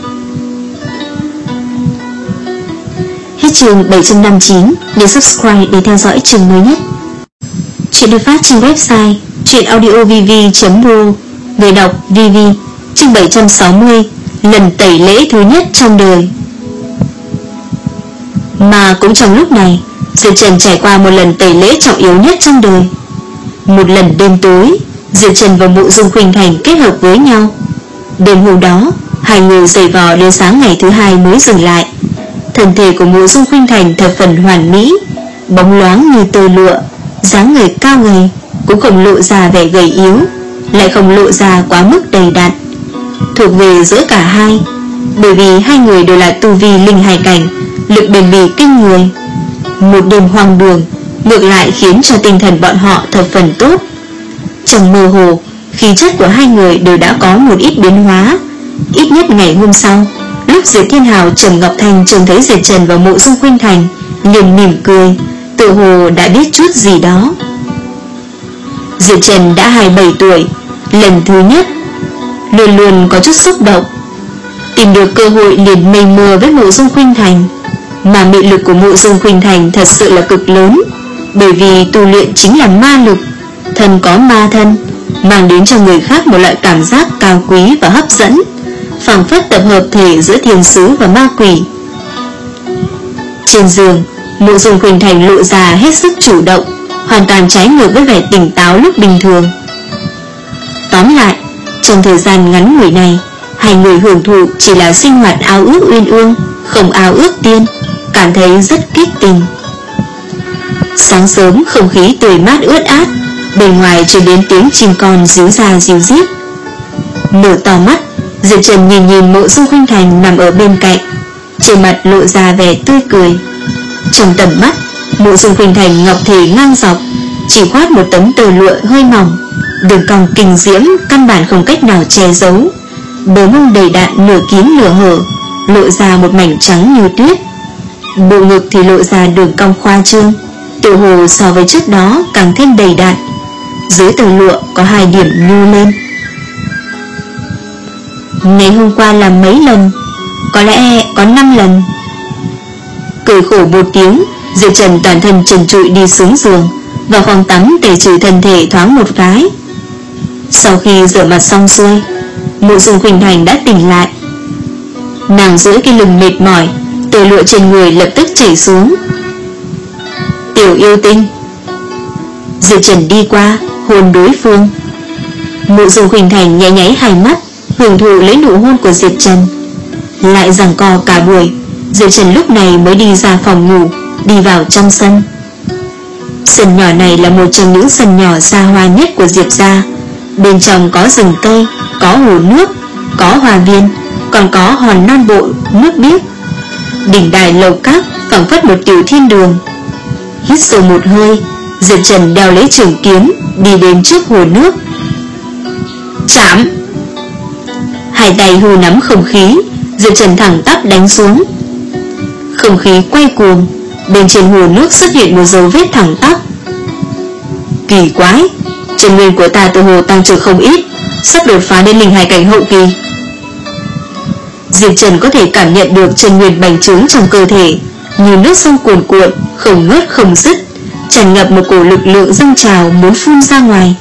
Hết chương bảy trăm năm mươi chín, để subscribe để theo dõi chương mới nhất. Chuyện được phát trên website truyệnaudiovv chấm ro. Người đọc vê vê. Chương bảy trăm sáu mươi, lần tẩy lễ thứ nhất trong đời. Mà cũng trong lúc này, Diệp Trần trải qua một lần tẩy lễ trọng yếu nhất trong đời. Một lần đêm tối, Diệp Trần và Mộ Dung Khuynh Thành kết hợp với nhau. Đêm hôm đó, hai người giày vò đến sáng ngày thứ hai mới dừng lại. Thân thể của Mộ Dung Khuynh Thành thập phần hoàn mỹ, bóng loáng như tơ lụa, dáng người cao gầy, cũng không lộ ra vẻ gầy yếu, lại không lộ ra quá mức đầy đặn, thuộc về giữa cả hai. Bởi vì hai người đều là tu vi linh hải cảnh, lực bền bỉ kinh người. Một đêm hoang đường ngược lại khiến cho tinh thần bọn họ thập phần tốt. Trong mơ hồ, khí chất của hai người đều đã có một ít biến hóa. Ít nhất ngày hôm sau, lúc Diệp Thiên Hào, Trầm Ngọc Thanh trông thấy Diệp Trần và Mộ Dung Khuynh Thành, liền mỉm cười, tự hồ đã biết chút gì đó. Diệp Trần đã hai mươi bảy tuổi, lần thứ nhất, luôn luôn có chút xúc động. Tìm được cơ hội liền mây mưa với Mộ Dung Khuynh Thành. Mà mị lực của Mộ Dung Khuynh Thành thật sự là cực lớn, bởi vì tu luyện chính là ma lực, thân có ma thân, mang đến cho người khác một loại cảm giác cao quý và hấp dẫn, phảng phất tập hợp thể giữa thiên sứ và ma quỷ. Trên giường, Mộ Dung Khuynh Thành lộ ra hết sức chủ động, hoàn toàn trái ngược với vẻ tỉnh táo lúc bình thường. Tóm lại, trong thời gian ngắn ngủi này, hai người hưởng thụ chỉ là sinh hoạt ao ước uyên ương, không ao ước tiên, cảm thấy rất kích tình. Sáng sớm không khí tươi mát ướt át, bên ngoài truyền đến tiếng chim con ríu ra ríu rít, Mở to mắt, Diệp Trần nhìn nhìn Mộ Dung Khuynh Thành nằm ở bên cạnh, trên mặt lộ ra vẻ tươi cười. Trong tầm mắt, Mộ Dung Khuynh Thành ngọc thể ngang dọc, chỉ khoác một tấm tơ lụa hơi mỏng, đường cong kinh diễm căn bản không cách nào che giấu. Bờ mông đầy đặn nửa kín nửa hở, lộ ra một mảnh trắng như tuyết. Bộ ngực thì lộ ra đường cong khoa trương, tự hồ so với trước đó càng thêm đầy đặn. Dưới tơ lụa có hai điểm nhu lên. Ngày hôm qua làm mấy lần? Có lẽ có năm lần. Cười khổ một tiếng, Diệp Trần toàn thân trần trụi đi xuống giường, vào phòng tắm tẩy trừ thân thể thoáng một cái. Sau khi rửa mặt xong xuôi, Mộ Dung Khuynh Thành đã tỉnh lại. Nàng duỗi cái lưng mệt mỏi, tơ lụa trên người lập tức chảy xuống. Tiểu yêu tinh. Diệp Trần đi qua hôn đối phương. Mộ Dung Khuynh Thành nháy nháy hai mắt, hưởng thụ lấy nụ hôn của Diệp Trần. Lại giằng co cả buổi, Diệp Trần lúc này mới đi ra phòng ngủ, đi vào trong sân. Sân nhỏ này là một trong những sân nhỏ xa hoa nhất của Diệp gia. Bên trong có rừng cây, có hồ nước, có hoa viên, còn có hòn non bộ nước biếc. Đỉnh đài lầu các phảng phất một tiểu thiên đường. Hít sâu một hơi, Diệp Trần đeo lấy trường kiếm, đi đến trước hồ nước. Chạm! Hai tay hư nắm không khí, Diệp Trần thẳng tắp đánh xuống. Không khí quay cuồng, bên trên hồ nước xuất hiện một dấu vết thẳng tắp. Kỳ quái, chân nguyên của ta từ hồ tăng trưởng không ít, sắp đột phá đến linh hải cảnh hậu kỳ. Diệp Trần có thể cảm nhận được chân nguyên bành trướng trong cơ thể, như nước sông cuồn cuộn, không ngớt không dứt, tràn ngập một cổ lực lượng dâng trào muốn phun ra ngoài.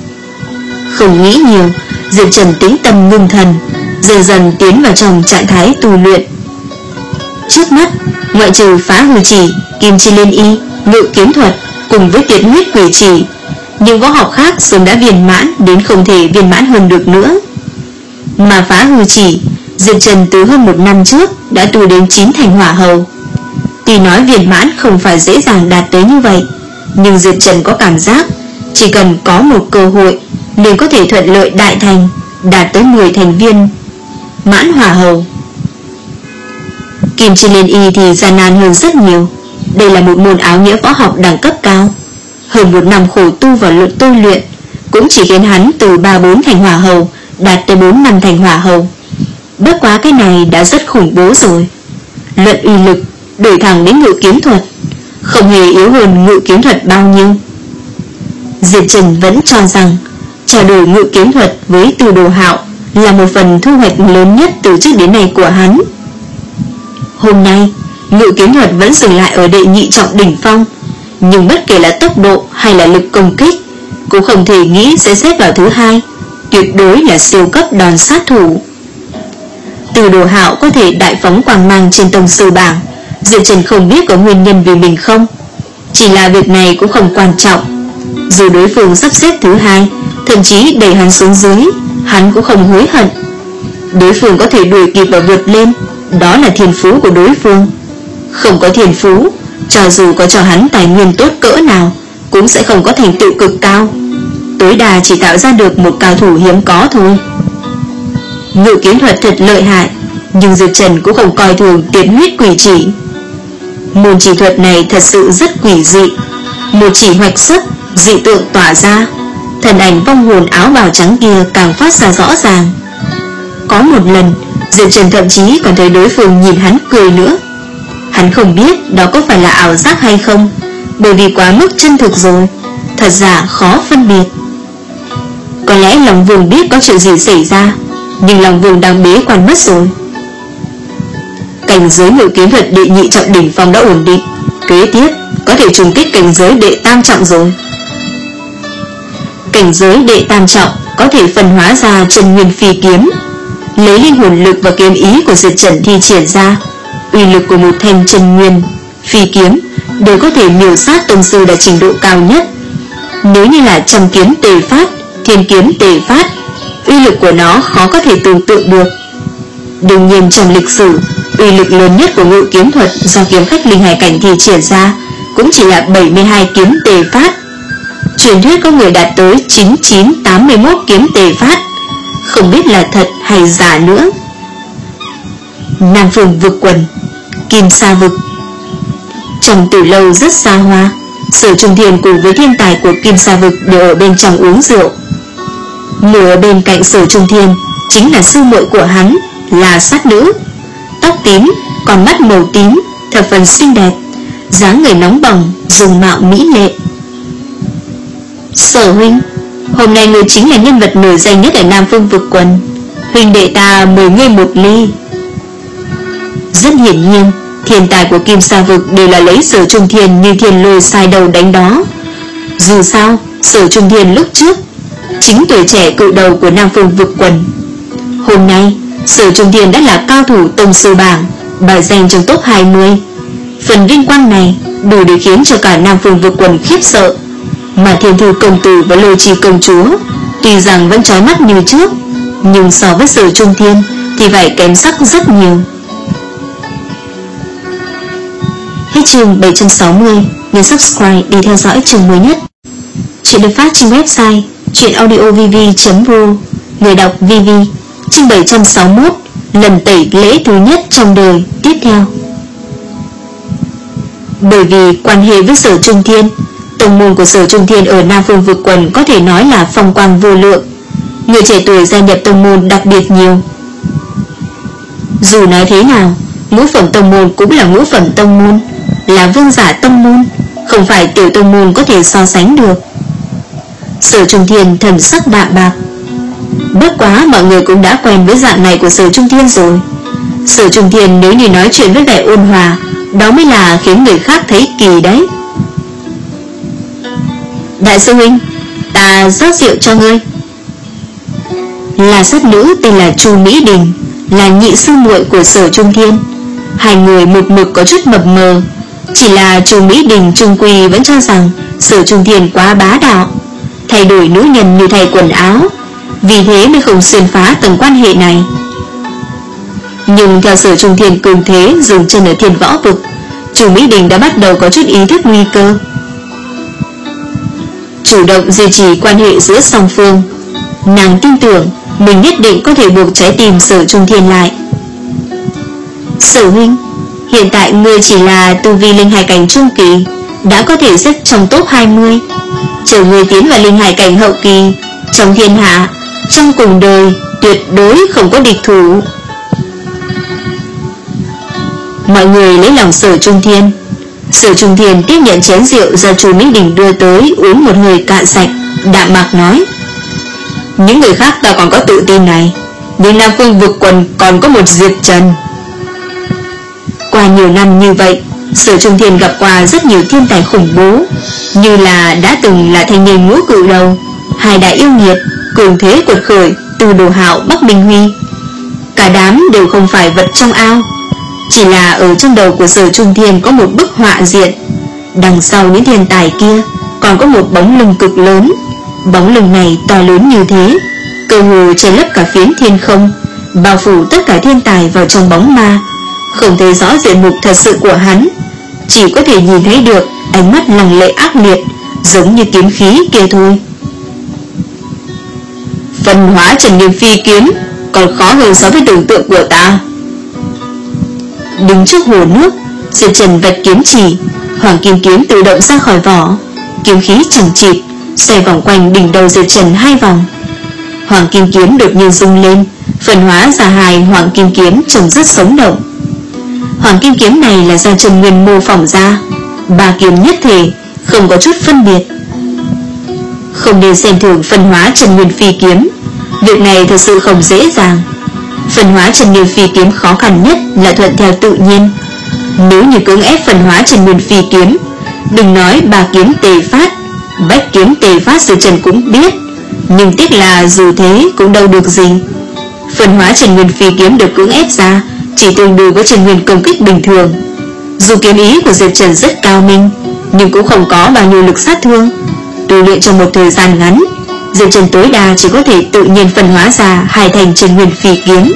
Không nghĩ nhiều, Diệp Trần tĩnh tâm ngưng thần, dần dần tiến vào trong trạng thái tu luyện. Trước mắt, ngoại trừ phá hư chỉ, kim chi liên y, ngự kiếm thuật cùng với tiệt huyết quỷ chỉ, nhưng võ học khác sớm đã viên mãn đến không thể viên mãn hơn được nữa. Mà phá hư chỉ, Diệp Trần từ hơn một năm trước đã tu đến chín thành hỏa hầu. Tuy nói viên mãn không phải dễ dàng đạt tới như vậy, nhưng Diệp Trần có cảm giác chỉ cần có một cơ hội liền có thể thuận lợi đại thành, đạt tới mười thành viên mãn hỏa hầu. Kim chi liên y thì gian nan hơn rất nhiều. Đây là một môn áo nghĩa võ học đẳng cấp cao. Hơn một năm khổ tu vào luận tu luyện cũng chỉ khiến hắn từ ba bốn thành hỏa hầu đạt tới bốn năm thành hỏa hầu. Bất quá cái này đã rất khủng bố rồi. Luận uy lực đổi thẳng đến ngự kiếm thuật, không hề yếu hơn ngự kiếm thuật bao nhiêu. Diệp Trần vẫn cho rằng trao đổi ngự kiếm thuật với Từ Đồ Hạo là một phần thu hoạch lớn nhất từ trước đến nay của hắn. Hôm nay, ngự kiếm thuật vẫn dừng lại ở đệ nhị trọng đỉnh phong, nhưng bất kể là tốc độ hay là lực công kích, cũng không thể nghĩ sẽ xếp vào thứ hai, tuyệt đối là siêu cấp đòn sát thủ. Từ Đồ Hạo có thể đại phóng quang mang trên tông sư bảng, Diệp Trần không biết có nguyên nhân vì mình không. Chỉ là việc này cũng không quan trọng. Dù đối phương sắp xếp thứ hai, thậm chí đẩy hắn xuống dưới, hắn cũng không hối hận. Đối phương có thể đuổi kịp và vượt lên, đó là thiên phú của đối phương. Không có thiên phú, cho dù có cho hắn tài nguyên tốt cỡ nào, cũng sẽ không có thành tựu cực cao, tối đa chỉ tạo ra được một cao thủ hiếm có thôi. Ngự kiếm thuật thật lợi hại, nhưng Diệp Trần cũng không coi thường tiệt huyết quỷ chỉ. Môn chỉ thuật này thật sự rất quỷ dị. Một chỉ hoạch xuất, dị tượng tỏa ra, thần ảnh vong hồn áo bào trắng kia càng phát ra rõ ràng. Có một lần, Diệp Trần thậm chí còn thấy đối phương nhìn hắn cười nữa. Hắn không biết đó có phải là ảo giác hay không, bởi vì quá mức chân thực rồi, thật giả khó phân biệt. Có lẽ Long Vương biết có chuyện gì xảy ra, nhưng Long Vương đang bế quan mất rồi. Cảnh giới ngự kiếm thuật đệ nhị trọng đỉnh phong đã ổn định, kế tiếp có thể trùng kích cảnh giới đệ tam trọng rồi. Cảnh giới đệ tam trọng có thể phân hóa ra chân nguyên phi kiếm, lấy linh hồn lực và kiếm ý của Diệp Trần thi triển ra, uy lực của một thanh chân nguyên phi kiếm đều có thể miểu sát tông sư đạt trình độ cao nhất. Nếu như là trăm kiếm tề phát, thiên kiếm tề phát, uy lực của nó khó có thể tưởng tượng được. Đương nhiên trong lịch sử, uy lực lớn nhất của ngự kiếm thuật do kiếm khách linh hải cảnh thi triển ra cũng chỉ là bảy mươi hai kiếm tề phát. Truyền thuyết có người đạt tới chín chín tám mươi mốt kiếm tề phát, không biết là thật hay giả nữa. Nam Phương vực quần, Kim Sa vực. Trong từ lâu rất xa hoa, Sở Trung Thiên cùng với thiên tài của Kim Sa vực đều ở bên trong uống rượu. Ngồi ở bên cạnh Sở Trung Thiên chính là sư muội của hắn, là sát nữ, tóc tím, con mắt màu tím, thập phần xinh đẹp, dáng người nóng bỏng, dung mạo mỹ lệ. Sở huynh, hôm nay ngươi chính là nhân vật nổi danh nhất ở Nam Phương vực quần, huynh đệ ta mời ngươi một ly. Rất hiển nhiên, thiên tài của Kim Sa vực đều là lấy Sở Trung Thiên như thiên lôi sai đầu đánh đó. Dù sao, Sở Trung Thiên lúc trước chính tuổi trẻ cự đầu của Nam Phương vực quần. Hôm nay, Sở Trung Thiên đã là cao thủ tông sư bảng, bài danh trong top hai mươi. Phần vinh quang này đủ để khiến cho cả Nam Phương vực quần khiếp sợ. Mà Thiên Thư công tử và Lôi Trì công chúa tuy rằng vẫn chói mắt như trước, nhưng so với Sở Trung Thiên thì phải kém sắc rất nhiều. Hết chương bảy trăm sáu mươi, nhấn subscribe để theo dõi chương mới nhất. Chuyện được phát trên website truyệnaudiovv chấm ro. Người đọc vê vê. Chương bảy trăm sáu mươi mốt, lần tẩy lễ thứ nhất trong đời tiếp theo. Bởi vì quan hệ với Sở Trung Thiên, tông môn của Sở Trung Thiên ở Nam Phương vực quần có thể nói là phong quang vô lượng. Người trẻ tuổi gia nhập tông môn đặc biệt nhiều. Dù nói thế nào, ngũ phẩm tông môn cũng là ngũ phẩm tông môn, là vương giả tông môn, không phải tiểu tông môn có thể so sánh được. Sở Trung Thiên thần sắc đạm bạc. Bất quá mọi người cũng đã quen với dạng này của Sở Trung Thiên rồi. Sở Trung Thiên nếu như nói chuyện với vẻ ôn hòa, đó mới là khiến người khác thấy kỳ đấy. Đại sư huynh, ta rót rượu cho ngươi. Là sát nữ tên là Chu Mỹ Đình, là nhị sư muội của Sở Trung Thiên. Hai người một mực có chút mập mờ, chỉ là Chu Mỹ Đình trung quy vẫn cho rằng Sở Trung Thiên quá bá đạo, thay đổi nữ nhân như thay quần áo, vì thế mới không xuyên phá tầng quan hệ này. Nhưng theo Sở Trung Thiên cường thế dừng chân ở Thiên Võ vực, Chu Mỹ Đình đã bắt đầu có chút ý thức nguy cơ, chủ động duy trì quan hệ giữa song phương. Nàng tin tưởng mình nhất định có thể buộc trái tim Sở Trung Thiên lại. Sở huynh, hiện tại ngươi chỉ là tu vi linh hải cảnh trung kỳ, đã có thể xếp trong top hai mươi. Chờ ngươi tiến vào linh hải cảnh hậu kỳ, trong thiên hạ, trong cùng đời tuyệt đối không có địch thủ. Mọi người lấy lòng Sở Trung Thiên. Sở Trung Thiên tiếp nhận chén rượu do Chu Mỹ Đình đưa tới, uống một hơi cạn sạch, đạm mạc nói: những người khác ta còn có tự tin này, nhưng Nam Phương vực quần còn có một Diệp Trần. Qua nhiều năm như vậy, Sở Trung Thiên gặp qua rất nhiều thiên tài khủng bố, như là đã từng là thanh niên ngũ cự đầu, hai đại yêu nghiệt, cường thế quật khởi, Từ Đồ Hạo, Bắc Minh Huy. Cả đám đều không phải vật trong ao, chỉ là ở trong đầu của Sở Trung Thiên có một bức họa diện. Đằng sau những thiên tài kia còn có một bóng lưng cực lớn. Bóng lưng này to lớn như thế, cơ hồ che lấp cả phiến thiên không, bao phủ tất cả thiên tài vào trong bóng ma, không thấy rõ diện mục thật sự của hắn, chỉ có thể nhìn thấy được ánh mắt lăng lệ ác liệt, giống như kiếm khí kia thôi. Phân hóa Trần Niệm Phi kiếm còn khó hơn so với tưởng tượng của ta. Đứng trước hồ nước, Diệp Trần vạch kiếm chỉ, hoàng kim kiếm tự động ra khỏi vỏ, kiếm khí chẳng chịt xoay vòng quanh đỉnh đầu Diệp Trần hai vòng. Hoàng kim kiếm đột nhiên rung lên, phân hóa ra hai hoàng kim kiếm trông rất sống động. Hoàng kim kiếm này là do Trần Nguyên mô phỏng ra, ba kiếm nhất thể, không có chút phân biệt. Không nên xem thường phân hóa Trần Nguyên Phi kiếm, việc này thật sự không dễ dàng. Phân hóa Trần Nguyên Phi kiếm khó khăn nhất là thuận theo tự nhiên. Nếu như cưỡng ép phân hóa Trần Nguyên Phi kiếm, đừng nói ba kiếm tề phát, bách kiếm tề phát Diệp Trần cũng biết, nhưng tiếc là dù thế cũng đâu được gì. Phân hóa Trần Nguyên Phi kiếm được cưỡng ép ra chỉ tương đương với Trần Nguyên công kích bình thường. Dù kiếm ý của Diệp Trần rất cao minh, nhưng cũng không có bao nhiêu lực sát thương. Tu luyện trong một thời gian ngắn, Diệp Trần tối đa chỉ có thể tự nhiên phân hóa ra hai thành Trần Nguyên Phi kiếm.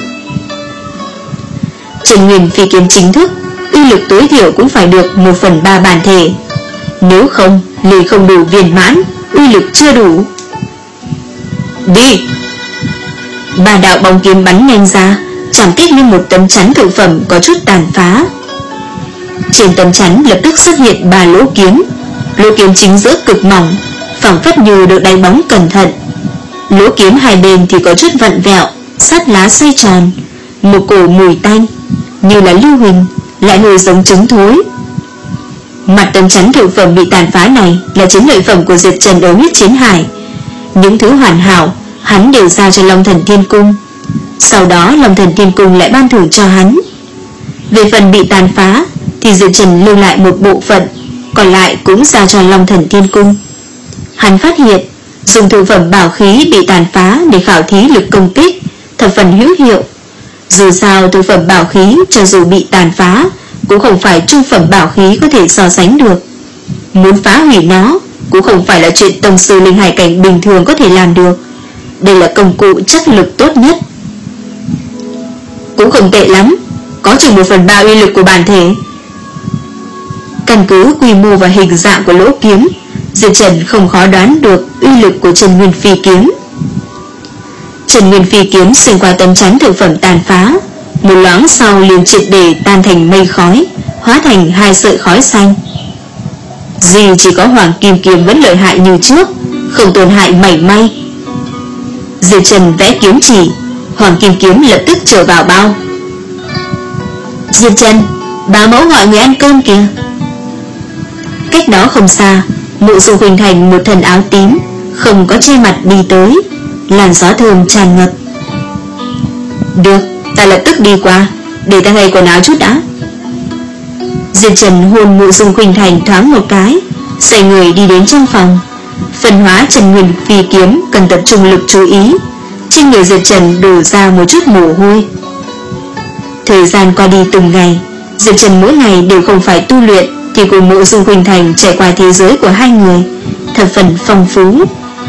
Trần Nguyên Phi kiếm chính thức, uy lực tối thiểu cũng phải được một phần ba bản thể, nếu không liền không đủ viên mãn, uy lực chưa đủ. Đi! Ba đạo bóng kiếm bắn nhanh ra, chạm kích lên một tấm chắn thượng phẩm có chút tàn phá. Trên tấm chắn lập tức xuất hiện ba lỗ kiếm. Lỗ kiếm chính giữa cực mỏng, phảng phất như được đánh bóng cẩn thận. Lỗ kiếm hai bên thì có chút vặn vẹo, sắt lá xoay tròn, một cổ mùi tanh như là lưu huỳnh, lại hơi giống trứng thối. Mặt tấm chắn thượng phẩm bị tàn phá này là chiến lợi phẩm của Diệp Trần ở huyết chiến hải. Những thứ hoàn hảo hắn đều giao cho Long Thần Thiên Cung. Sau đó Long Thần Thiên Cung lại ban thưởng cho hắn. Về phần bị tàn phá thì Diệp Trần lưu lại một bộ phận, còn lại cũng giao cho Long Thần Thiên Cung. Hắn phát hiện dùng thượng phẩm bảo khí bị tàn phá để khảo thí lực công kích thập phần hữu hiệu. Dù sao thượng phẩm bảo khí cho dù bị tàn phá cũng không phải trung phẩm bảo khí có thể so sánh được. Muốn phá hủy nó cũng không phải là chuyện tông sư linh hải cảnh bình thường có thể làm được. Đây là công cụ chất lực tốt nhất. Cũng không tệ lắm, có chừng một phần ba uy lực của bản thể. Căn cứ quy mô và hình dạng của lỗ kiếm, Diệp Trần không khó đoán được uy lực của Trần Nguyên Phi kiếm. Trần Nguyên Phi kiếm xuyên qua tấm chắn thượng phẩm tàn phá, một loáng sau liền triệt để tan thành mây khói, hóa thành hai sợi khói xanh. Duy chỉ có Hoàng Kim kiếm vẫn lợi hại như trước, không tổn hại mảy may. Diệp Trần vẽ kiếm chỉ, Hoàng Kim kiếm lập tức trở vào bao. Diệp Trần, bá mẫu gọi người ăn cơm kìa. Cách đó không xa, Mộ Dung Khuynh Thành một thân áo tím, không có che mặt đi tới, làn gió thơm tràn ngập. Được, ta lập tức đi qua, để ta thay quần áo chút đã. Diệp Trần hôn Mộ Dung Khuynh Thành thoáng một cái, xoay người đi đến trong phòng. Phân hóa Trần Nguyên Phi kiếm cần tập trung lực chú ý. Trên người Diệp Trần đổ ra một chút mồ hôi. Thời gian qua đi từng ngày, Diệp Trần mỗi ngày đều không phải tu luyện thì cùng Mộ Dung Khuynh Thành trải qua thế giới của hai người, thập phần phong phú.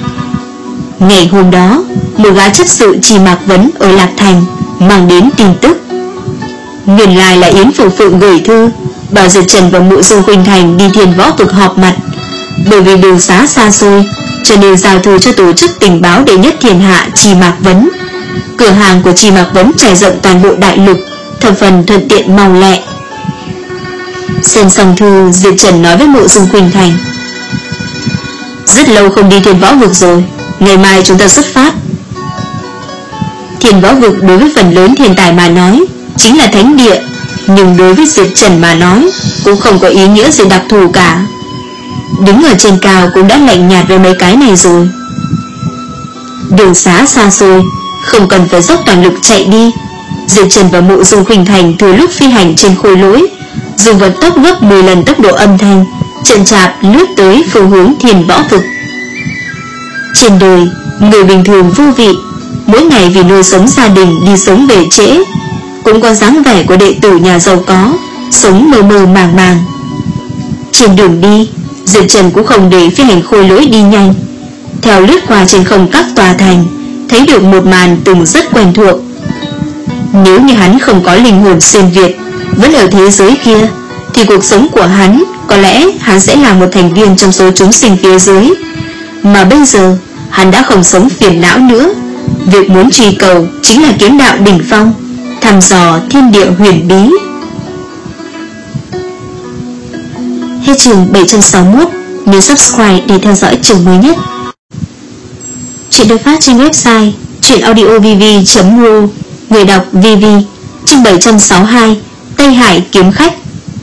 Ngày hôm đó, một gã chấp sự Trì Mạc Vấn ở Lạc Thành mang đến tin tức. Nguyên lai là Yến Phủ Phượng gửi thư bảo Diệp Trần và Mộ Dung Khuynh Thành đi Thiên Võ Vực họp mặt. Bởi vì đường xá xa xôi, cho nên giao thư cho tổ chức tình báo đệ nhất thiên hạ Trì Mạc Vấn. Cửa hàng của Trì Mạc Vấn trải rộng toàn bộ đại lục, thập phần thuận tiện mau lẹ. Xem xong thư, Diệp Trần nói với Mộ Dung Khuynh Thành: rất lâu không đi Thiên Võ Vực rồi, ngày mai chúng ta xuất phát. Thiên Võ Vực đối với phần lớn thiên tài mà nói chính là thánh địa, nhưng đối với Diệp Trần mà nói cũng không có ý nghĩa gì đặc thù cả. Đứng ở trên cao cũng đã lạnh nhạt với mấy cái này rồi. Đường xá xa xôi, không cần phải dốc toàn lực chạy đi. Diệp Trần và Mộ Dung Khuynh Thành thừa lúc phi hành trên khối lỗi, dùng vận tốc gấp mười lần tốc độ âm thanh, chậm chạp lướt tới phương hướng Thiên Võ Vực. Trên đời, người bình thường vô vị, mỗi ngày vì nuôi sống gia đình đi sống về trễ, cũng có dáng vẻ của đệ tử nhà giàu có, sống mơ mơ màng màng. Trên đường đi, Diệp Trần cũng không để phi hành khôi lỗi đi nhanh, theo lướt qua trên không các tòa thành, thấy được một màn từng rất quen thuộc. Nếu như hắn không có linh hồn xuyên Việt, vẫn ở thế giới kia, thì cuộc sống của hắn có lẽ hắn sẽ là một thành viên trong số chúng sinh phía dưới. Mà bây giờ hắn đã không sống phiền não nữa, việc muốn truy cầu chính là kiếm đạo đỉnh phong, thăm dò thiên địa huyền bí. Hết chương bảy trăm sáu mươi mốt. Nhớ subscribe để theo dõi chương mới nhất. Chuyện được phát trên website truyệnaudiovv chấm ru. Người đọc vê vê. Chương bảy trăm sáu mươi hai. Tây Hải kiếm khách.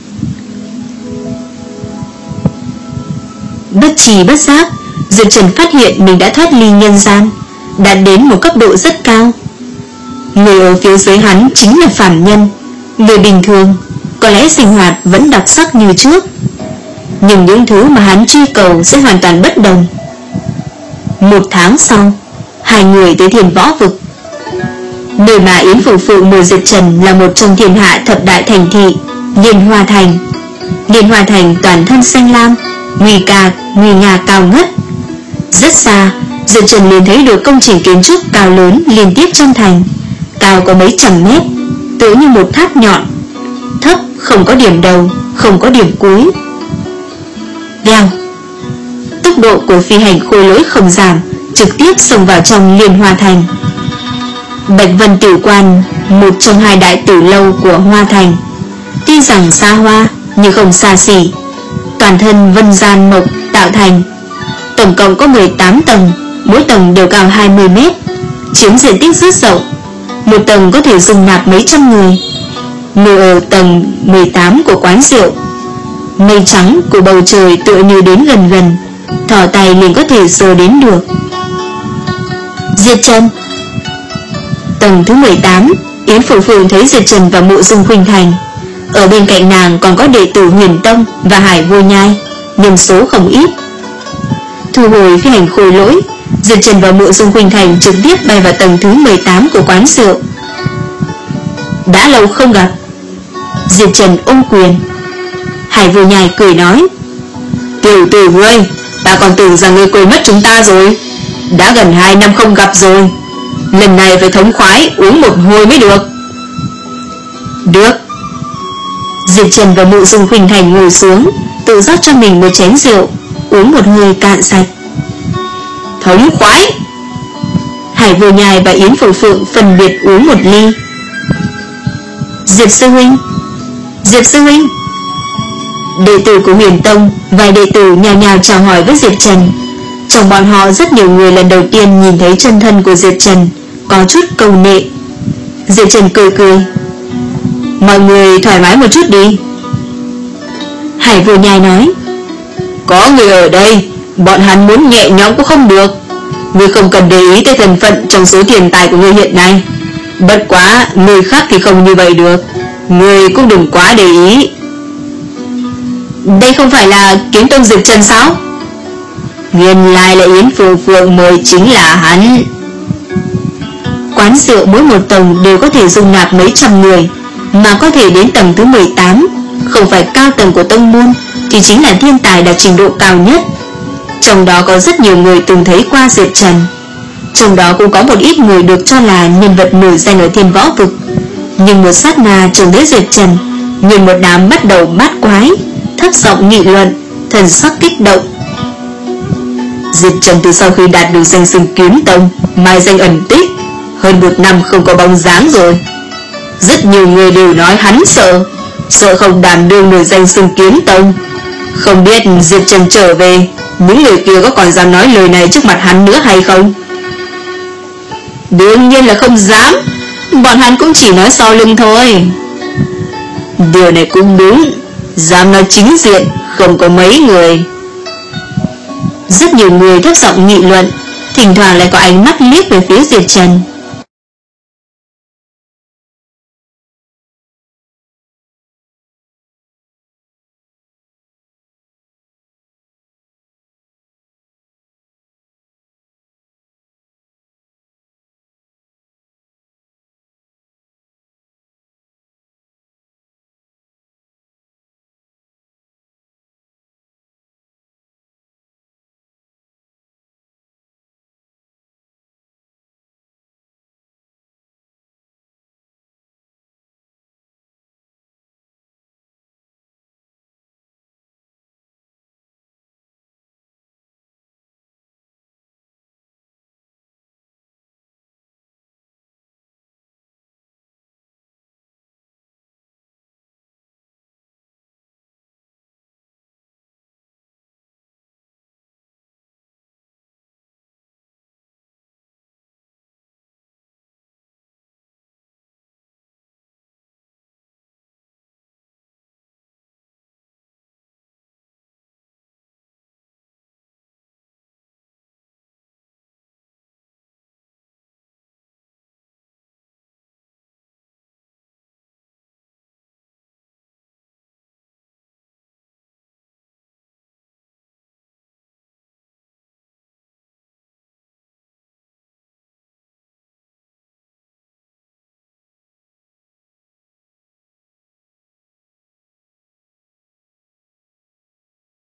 Bất trì bất giác, Diệp Trần phát hiện mình đã thoát ly nhân gian, đạt đến một cấp độ rất cao. Người ở phía dưới hắn chính là phàm nhân, người bình thường, có lẽ sinh hoạt vẫn đặc sắc như trước, nhưng những thứ mà hắn truy cầu sẽ hoàn toàn bất đồng. Một tháng sau, hai người tới Thiên Võ Vực. Nơi mà Yến Phủ Phượng mời Diệp Trần là một trong thiên hạ thập đại thành thị, Liên Hoa Thành. Liên Hoa Thành toàn thân xanh lam, nguy ca, nguy nga cao ngất. Rất xa, Diệp Trần liền thấy được công trình kiến trúc cao lớn liên tiếp trong thành, cao có mấy trăm mét, tựa như một tháp nhọn, thấp không có điểm đầu, không có điểm cuối. Vèo, tốc độ của phi hành khôi lỗi không giảm, trực tiếp xông vào trong Liên Hoa Thành. Bạch Vân Tử Quan, một trong hai đại tử lâu của Hoa Thành, tuy rằng xa hoa nhưng không xa xỉ, toàn thân vân gian mộc tạo thành, tổng cộng có mười tám tầng, mỗi tầng đều cao hai mươi mét, chiếm diện tích rất rộng. Một tầng có thể dung nạp mấy trăm người. Người ở tầng mười tám của quán rượu, mây trắng của bầu trời tựa như đến gần gần, thò tay liền có thể sờ đến được. Diệp Trần. Tầng thứ mười tám, Yến Phượng Phượng thấy Diệp Trần và Mộ Dung Khuynh Thành. Ở bên cạnh nàng còn có đệ tử Huyền Tông và Hải Vô Nhai, nhân số không ít. Thu hồi phi hành khôi lỗi, Diệp Trần và Mộ Dung Khuynh Thành trực tiếp bay vào tầng thứ mười tám của quán rượu. Đã lâu không gặp. Diệp Trần ôm quyền. Hải Vô Nhai cười nói, tiểu tử ngươi, ta còn tưởng rằng ngươi quên mất chúng ta rồi. Đã gần hai năm không gặp rồi, lần này phải thống khoái uống một hồi mới được. Được. Diệp Trần và Mộ Dung Khuynh Thành ngồi xuống, tự rót cho mình một chén rượu, uống một hơi cạn sạch. Thống khoái. Hải Vô Nhai và Yến Phượng Phượng phân biệt uống một ly. Diệp sư huynh, Diệp sư huynh. Đệ tử của Huyền Tông, vài đệ tử nhào nhào chào hỏi với Diệp Trần. Trong bọn họ rất nhiều người lần đầu tiên nhìn thấy chân thân của Diệp Trần, có chút cầu nệ. Diệp Trần cười cười, mọi người thoải mái một chút đi. Hải Vô Nhai nói, có người ở đây, bọn hắn muốn nhẹ nhõm cũng không được. Ngươi không cần để ý tới thân phận trong số tiền tài của ngươi hiện nay. Bất quá người khác thì không như vậy được, ngươi cũng đừng quá để ý. Đây không phải là Kiếm Tông Diệp Trần sao? Nguyên lai là Yến Phượng Phượng mời chính là hắn. Quán rượu mỗi một tầng đều có thể dung nạp mấy trăm người, mà có thể đến tầng thứ mười tám, không phải cao tầng của tông môn, thì chính là thiên tài đạt trình độ cao nhất. Trong đó có rất nhiều người từng thấy qua Diệp Trần. Trong đó cũng có một ít người được cho là nhân vật nổi danh ở thiên võ vực. Nhưng một sát na trông thấy Diệp Trần, nhìn một đám bắt đầu bát quái, thấp giọng nghị luận, thần sắc kích động. Diệp Trần từ sau khi đạt được danh xưng Kiếm Tông, mai danh ẩn tích, hơn một năm không có bóng dáng rồi. Rất nhiều người đều nói hắn sợ, sợ không đảm đương nổi danh xưng Kiếm Tông. Không biết Diệp Trần trở về, những người kia có còn dám nói lời này trước mặt hắn nữa hay không? Đương nhiên là không dám, bọn hắn cũng chỉ nói sau lưng thôi. Điều này cũng đúng, dám nói chính diện không có mấy người. Rất nhiều người thấp giọng nghị luận, thỉnh thoảng lại có ánh mắt liếc về phía Diệp Trần.